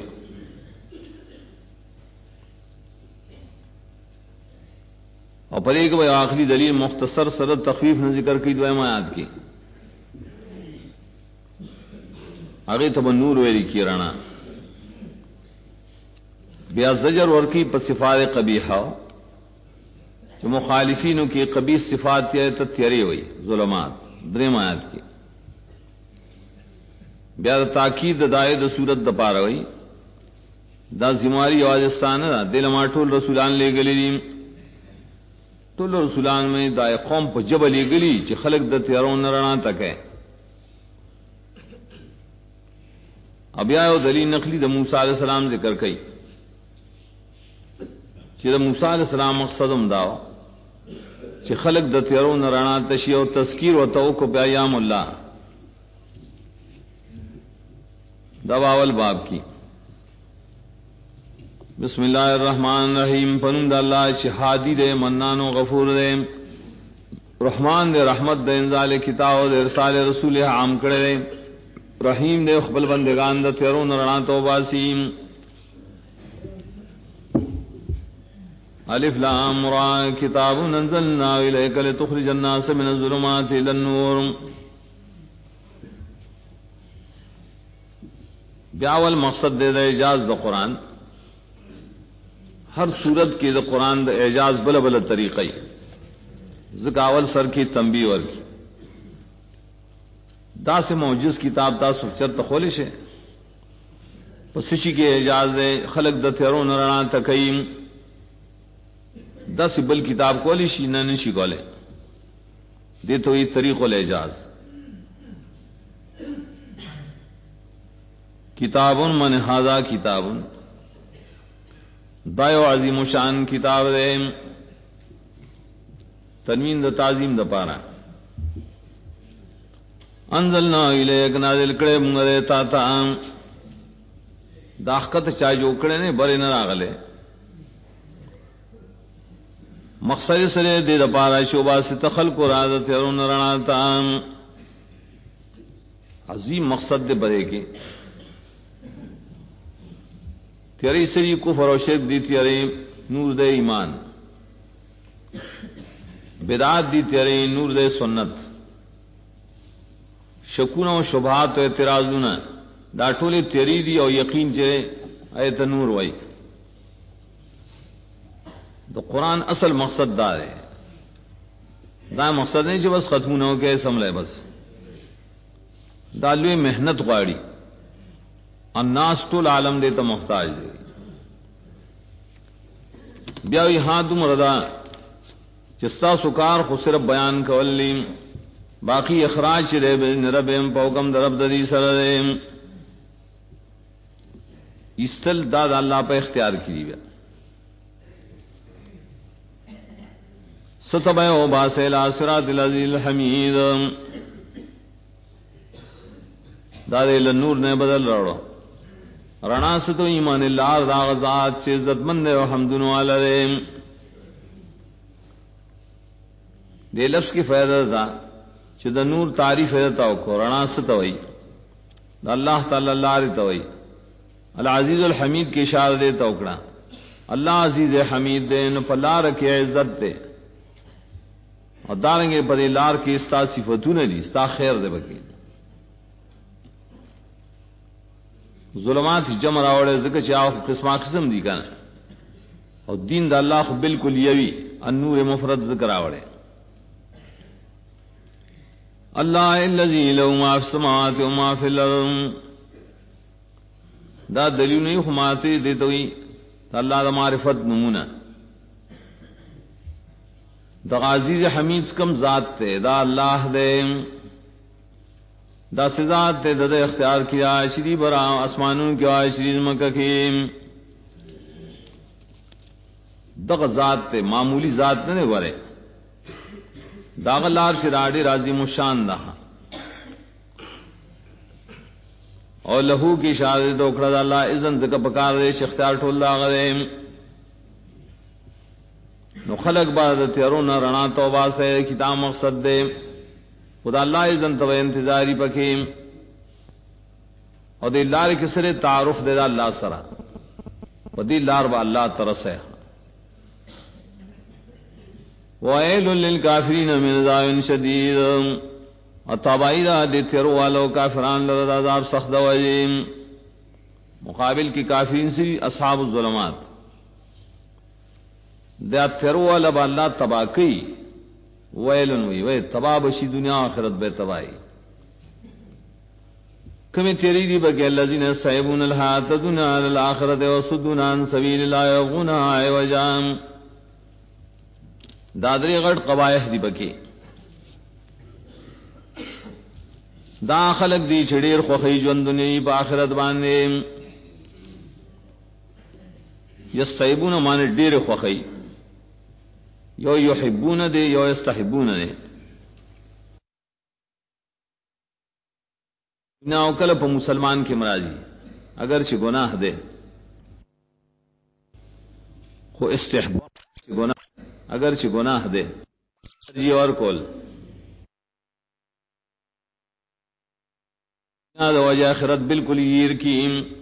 اور پر ایک بھائی آخری دلیل مختصر سرد تخفیف نے ذکر کی دوائم آیات کی آگے تب نور ویری کی رانا بیا زجر ورکی پر صفات قبیحہ جو مخالفینوں کی قبیح صفات کی تیری ہوئی ظلمات درم آیات کی بیا تاکید دائد صورت دپارا ہوئی دا زماری واجستان دل ماٹول رسولان لے گلی ټول رسولان میں دا قوم په جبل گلی چې خلق د تیارون رڼا تک ہے ابیا او دلیل نقلی د موسی علیہ السلام ذکر کړي چې د موسی علیہ السلام مقصدم داو چې خلق د تیارون رڼا تشی او تذکیر او توک بیام الله دواول باب کی بسم اللہ الرحمن الرحیم پنند اللہ شہادی دے منان و غفور دے رحمان دے رحمت دے انزال کتاب دے ارسال رسول عام کرے دے رحیم دے اخبل بندگان دے تیرون رنا توباسیم الف لام را کتاب انزلنا الیک لتخرج الناس من الظلمات الى النور بیاول مقصد دے دے اجاز دا قرآن ہر صورت کی دا قرآن دا اعجاز بلا بلا طریقہ ذکاول سر کی تنبیہ ور کی دا سے معجز کتاب دا سچر تخولش ہے پسشی کے اعجاز دے خلق دا تیرون رنا تکیم دا سے بل کتاب کولی شی ننشی کولے دے تو یہ طریق الاعجاز کتابن من ھذا کتابن دایو عظیم شان کتاب دے تنوین دا تعظیم دا پارا انزلنا الیک نازل کرے منگرے تا تا داخت چا جو کرے نے برے نہ راغلے مقصد سرے دے دا پارا شوبا سے تخلق را دا تیرون رنا تا عظیم مقصد دے برے کے تیری سری کفر و شرک دی تیری نور دے ایمان بدعات دی تیری نور دے سنت شکون و شبہات و اعتراضون دا ٹولی تیری دی او یقین چے ایت نور وائی تو قرآن اصل مقصد دا ہے دا مقصد نہیں کہ بس ختم نہ ہو کے سملے بس دالوی محنت غاڑی الناس طول عالم دیتا محتاج دے بیاوی ہاں تم ردا چستا سکار خو صرف بیان کولیم باقی اخراج دے نربیم پوکم درب دری سردیم استل داد اللہ پہ اختیار کی بیا ستبہ و باسیل آسرات العزیز الحمید دادے لنور نے بدل رڑو رنا ستو ایمان اللہ راغ ذات چے عزت مند و حمدن والا دے دے لفظ کی فائدہ دا چے دا نور تعریف دیتا کو رنا ستوئی دا اللہ تعالی اللہ رتوئی العزیز الحمید کی اشارہ دیتا اکڑا اللہ عزیز حمید دے نو پلا رکھے عزت دے اور دارنگے پدے لار کی استا صفتون دی استا خیر دے بکی ظلمات جمع راوڑے ذکر چاہو قسمہ قسم دی کنا اور دین دا اللہ خو بالکل یوی النور مفرد ذکر راوڑے اللہ الذی لو ما فی السماوات و ما فی الارض دا دلیل نہیں خماتے دیتوئی اللہ دا معرفت نمونہ دا عزیز حمید کم ذات تے دا اللہ دے دا سزاد تے دا اختیار کیا شری برا اسمانوں کیا شری مکہ کی دا ذات تے معمولی ذات نے ورے داغلار شراڑی راضی مشان دا اور لہو کی شہادت اوکھڑا دا اللہ اذن زکا پکار دے اختیار ٹھول دا غدے نو خلق بعد تیرون رنا توبہ سے کتاب مقصد دے خدا اللہ اذن تو انتظاری پکیم اور دی لار کسرے تعارف دے دا اللہ سرا و دی لار با اللہ ترسے وَوَيْلٌ لِّلْكَافِرِينَ مِنْ عَذَابٍ شَدِيدٍ اتابائیدہ دی تیرو والو کافران لرد عذاب سخت وجیم مقابل کی کافرین سی اصحاب الظلمات دیا تیرو والا با اللہ تباہ کی ویلن وی تباہ بشی دنیا آخرت بے تباہی کمی تیری دی بکی اللذین سیبون الحیات دنیا للآخرت وصدون عن سبیل اللہ یغون آئے وجام دادری غٹ قبائح دی بکی دا خلق دی چڑیر خوخی جوندنی با آخرت باندے یستحبون مانے دیر خوخی یو یحبون دے یو یستحبون دے نا اوکل پا مسلمان کی مراجی اگرچہ گناہ دے خو استحباب گناہ اگرچہ گناہ دے جی اور کول دا وجہ آخرت بالکل ییر کی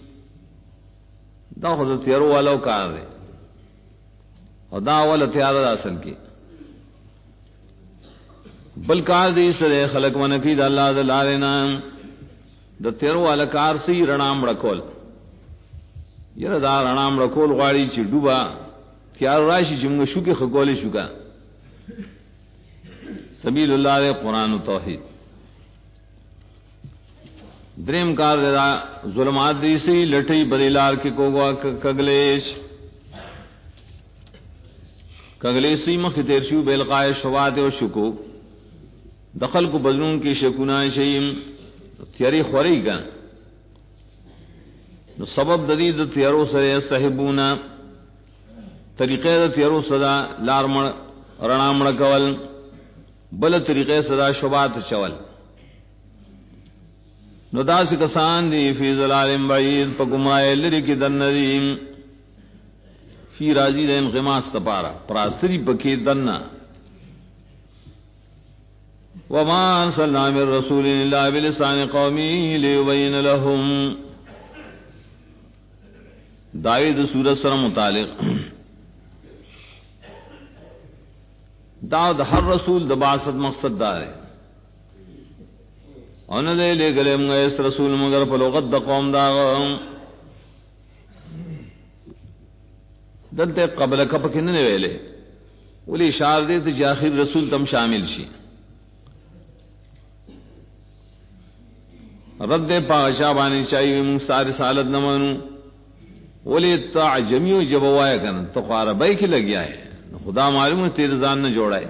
دا خود تیارو والاو کار دے اور دا والا تیار دا اصل کی بل کار دی سرے خلق منفی دا اللہ دا لارنا دا تیارو والا کار سی رنام رکول یہ دا رنام رکول غاڑی چی ڈوبا تیار راشی چمگا شو کی خکولی شکا سبیل اللہ دے قرآن و توحید دریم کار دے دا ظلمات دی سی لٹی بریلار کی کوگوا کگلیسی مخی تیرشیو بیلقائے شوات و شکو دخل کو بزنون کی شکونائے شئیم تیاری خوری کا نو سبب ددید تیارو سرے استحبونا طریقے دا تیارو صدا لارمڑ رنامڑ کول بل طریقے صدا شبات چول نو دا سی کسان دی فی ظلال بعید پا گمائے لری کی دن ندیم فی راجی دا انغماس تپارا پراتری پکی دننا وما ارسلنا من رسول اللہ بلسان قومی لیبین لهم داوید سورت سر متعلق داود ہر رسول دباست مقصد دارے ان دے لے گلے منگا اس رسول مگر پلوغت دا قوم دا دلتے قبل کپک ننے ویلے ولی اشار دے تو جاخر رسول تم شامل شی رد پا شابانی چاہیے من ساری سالت نمانو ولی تعجمیو جبوائے کن تو قاربائی کی لگیا ہے خدا معلوم ہے تیرے زان نہ جوڑائے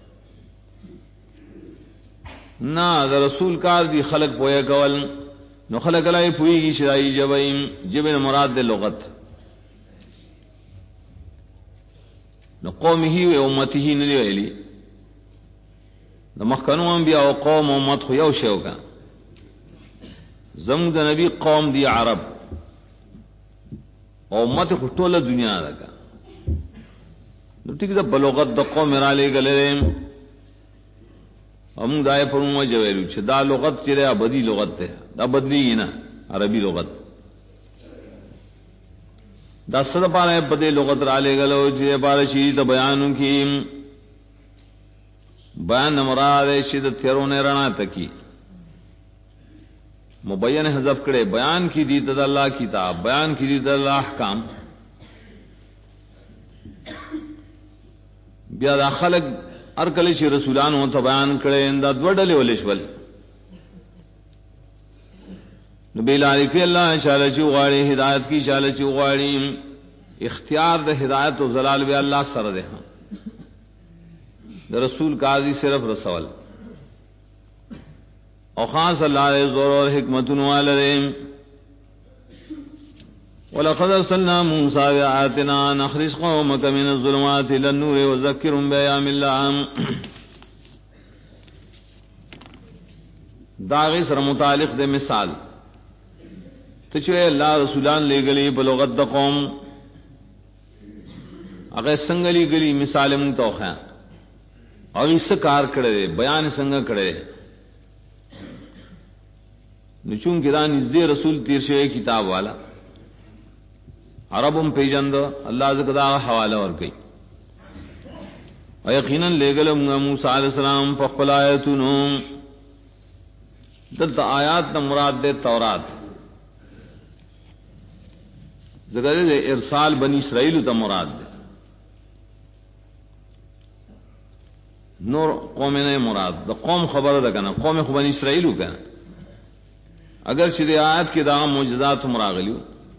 نا دا رسول کار دی خلق پویا کول نو خلق لائی پوئی گی شرائی جبائیم جبن مراد دے لغت نو قومی ہی و امتی ہی نلی ویلی دا مخکنو انبیاء و قوم و امت خو یو شیو کا زمون دا نبی قوم دی عرب و امت خو طول دنیا دا کا نو ٹھیک دا بلوغت دا قوم را لے گلے ہم دائے پر مو جویلو چھ دا لغت چرے ابدی لغت تے دا بدلی ہی نا عربی لغت دا صد پارے پدے لغت را لے گلو چھ پارے شید بیانوں کی بیان مراد شید تیروں نے رنا تکی مبین حذف کرے بیان کی دیت اللہ کتاب بیان کی دیت اللہ احکام بیا دا خلق ارکلی چی رسولان ہوتا بیان کرے اندہ دوڑلے ولیشول نبی لاری فی اللہ شالہ چی اغاڑی ہدایت کی شالہ چی اغاڑی اختیار د ہدایت و ضلال بے اللہ سر دے ہاں دا رسول قاضی صرف رسول اور خاص اللہ علیہ زور اور حکمت والدین وَلَقَدْ أَرْسَلْنَا مُوسَىٰ بِآيَاتِنَا أَنْ أَخْرِجْ قَوْمَكَ مِنَ الظُّلُمَاتِ إِلَى النُّورِ وَذَكِّرْهُمْ بِأَيَّامِ اللَّهِ داغی سر متعلق دے مثال تچوے اللہ رسولان لے گلی بلغت دا قوم اگر سنگلی گلی مثال منتوخیاں اور اس کار کڑے بیان سنگ کڑے نچون کدان ازدی رسول تیر شوئے کتاب والا عربم پیجند اللہ ذکر حوالہ اور گئی اور یقیناً لے گلم موسیٰ علیہ السلام فقل آیتونوں دلتا آیات نا مراد دے تورات ذکر دے ارسال بنی اسرائیل تا مراد دے نور قوم نے مراد دا قوم خبر دا کنا قوم خو بنی اسرائیل کنا اگر چدے آیات کی دا معجزات مراغلیو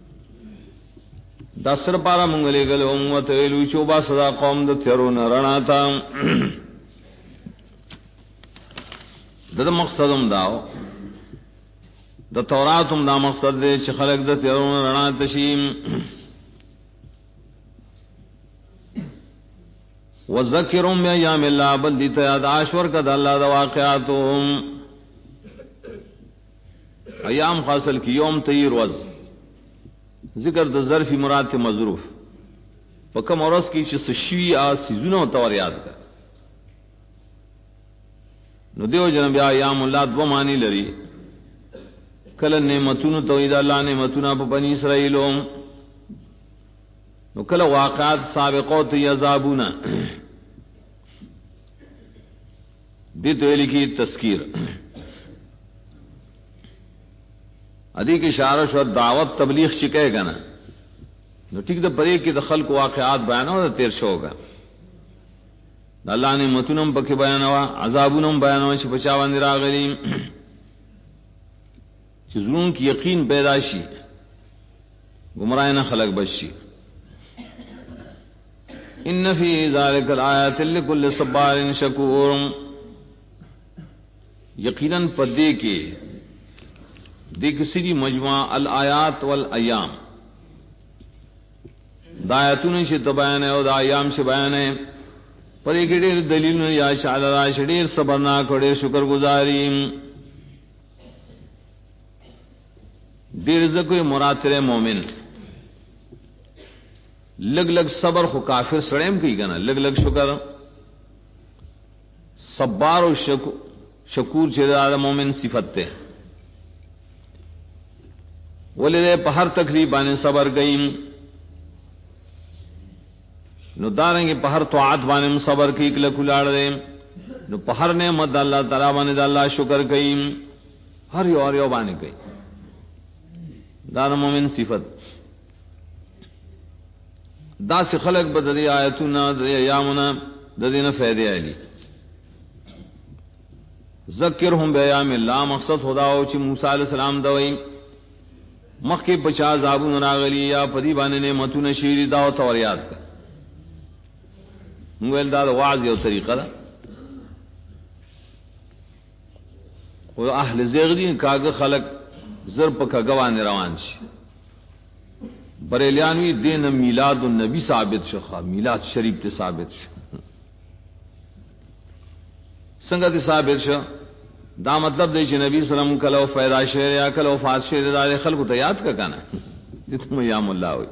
دا سر پارا منگلے گلو امت ویلو چوبا صدا قوم دا تیرون رنا تا دا مقصدم داو دا توراتم دا مقصد دے چھ خلق دا تیرون رنا تشیم وذکرهم بأیام اللہ بل دیتا یاد آشور کا دا اللہ دا واقعاتهم ایام خاصل کی یوم تیر وز ذکر دا ظرفی مراد تے مظروف پکم عرص کی چھ سشوی سیزونوں تور یاد کر نو دیو جنب ایام اللہ دو معنی لری کل نعمتون توحید اللہ نعمتون پا بنی اسرائیلوں نو کل واقعات سابقات یذابونا دیتو ایلی کی تذکیر ادی کی اشارہ شو دعوت تبلیغ شکے گا نا نو ٹھیک دا پرے کی دخل کو واقعات بیانا ہو دا تیر شو ہوگا اللہ نے متونم پکی بیانا ہوا عذابونم بیانا ہوا چھ پچاوان راغلیم چھ ظلم کی یقین پیداشی گمرائنا خلق بشی ان فی ذالک الآیات لکل صبار شکور یقیناً پدے کے دیکھ سری مجموعہ الآیات والایام دایاتون سے بیان ہے اور ایام سے بیان ہے پر ایک ڈیر دلیل یا شعلا شڈیر صبرنا کھڑے شکر گزاریم دیر زکو مراتر مومن لگ لگ صبر خو کافر سڑیم کی گنا لگ لگ شکر صبار و شکور چیزا مومن صفت تے ولدے پہر تکلیف بانے صبر گئیم نو دارنگے پہر طاعت بانے صبر کی کلک الاڑ دے نو پہر نعمت اللہ تعالی بانے دا اللہ شکر گئیم ہر یو بانے گئی دار مومن صفت دا سے خلق بدری آیتنا دری ایامنا ددین فیدے علی ذکرہم بیام اللہ مقصد خداو چی موسیٰ علیہ السلام دوئی مخی پچا زابون راغلی یا پدی بانے نعمتون شیری داو توریات کا مویل دا وعظ یو طریقہ دا و اہل زیغدین کاغ خلق زر پکا گوان روان شی بریلیانوی دین میلاد النبی ثابت شخا میلاد شریف تے ثابت شخ سنگت ثابت شخ دا مطلب دے چی نبی صلی اللہ علیہ وسلم کلو فیدا شہر یا کلو فات شہر دا خلق تا یاد کا کنا جتم ایام اللہ ہوئی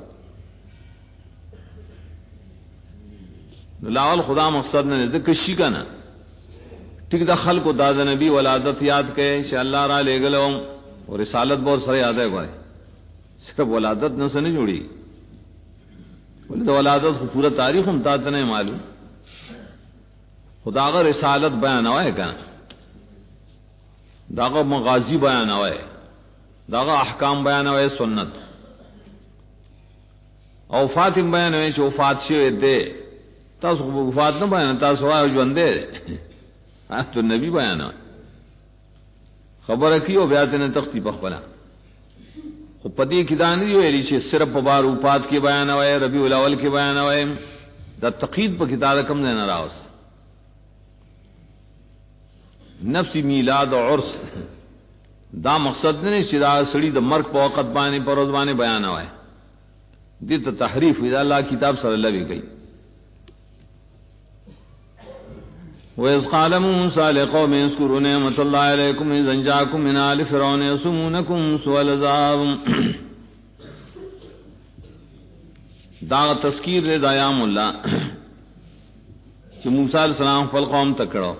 لاول خدا مقصد نے ذکر شی کنا ٹھیک دا خلق دا نبی ولادت یاد کے چی اللہ را لے گلو اور رسالت بہت سر یاد ہے گوائے صرف ولادت نہ سے نہیں جڑی بولے تو ولادت کو پورا تاریخ ہم تا نہیں معلوم خدا کا رسالت بیان ہوا ہے کہاں داغا مغازی بیان ہوا ہے داغا احکام بیان ہوا ہے سنت اوفات بیان ہوئے چھو وفات شوئے دے تاس وفات نہ بیان تاس ہوا ہے جو اندے تو نبی بیان ہوا خبر کی ہو بیات نے تختی پخ بنا پتی کی دانی ویلی چې صرف بار اوپات کی بیان وای ربیع الاول کی بیان وای دا تقید په کتاب کم نه راوس نفسی میلاد او عرس دا مقصد نه چې دا سړی د مرګ په وخت باندې پروز باندې بیان وای دې ته تحریف وی الله کتاب صلی الله علیه وسلم وَإِذْ قَالَ مُوسَىٰ لِقَوْمِهِ اذْكُرُوا نِعْمَةَ اللَّهِ عَلَيْكُمْ إِذْ أَنجَاكُم مِّنْ آلِ فِرْعَوْنَ يَسُومُونَكُمْ سُوءَ الْعَذَابِ دا تذکیر دے دایام اللہ کہ موسیٰ علیہ السلام خپل قوم تکڑو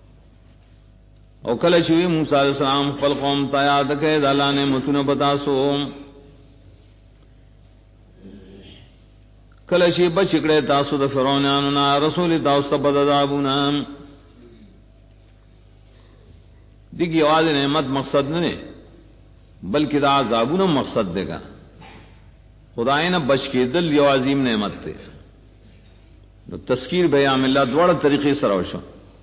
او کله چې موسی علیہ السلام خپل قوم ته یاد کړه د الله نعمتونو بتاسو کله چې بچ کړه تاسو د فرعونانو نه رسول تاسو ته بدعابونه دیږي आवाज نعمت مقصد نه بلکہ دا عذابونه مقصد دے گا خدای نه بچ کېدل یو عظیم نعمت ده نو تذکیر بیان الله دوړ طریقې سره وشو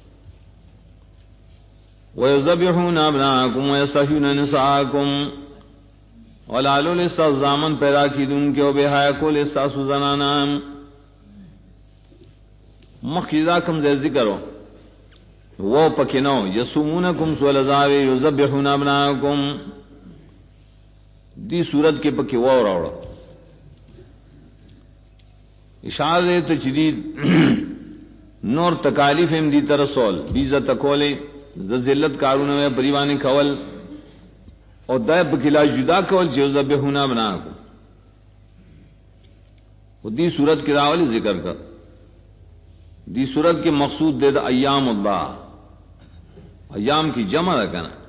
وَيُذَبِحُونَ أَبْنَاءَكُمْ وَيَسْتَحْيُونَ نِسَاءَكُمْ وَلَعَلُّ لِسْتَزَامًا پیدا کیدون کے او بے حیا کو لستاسو زنانا مخیزا کم دے ذکر وہ پکینو یسومونکم سوء العذاب یذبحون ابناءکم دی صورت کے پکی وہ راوڑا اشارے تے جدید نور تکالیف ہم دی ترسول بیزا تکولے ذلت کارونه بریوانی کول او دای بکلا جدا کول چې ذبحونا بناکو او دی صورت کی راولی ذکر کر دی صورت کے مقصود دے دا ایام اللہ ایام کی جمع رکھنا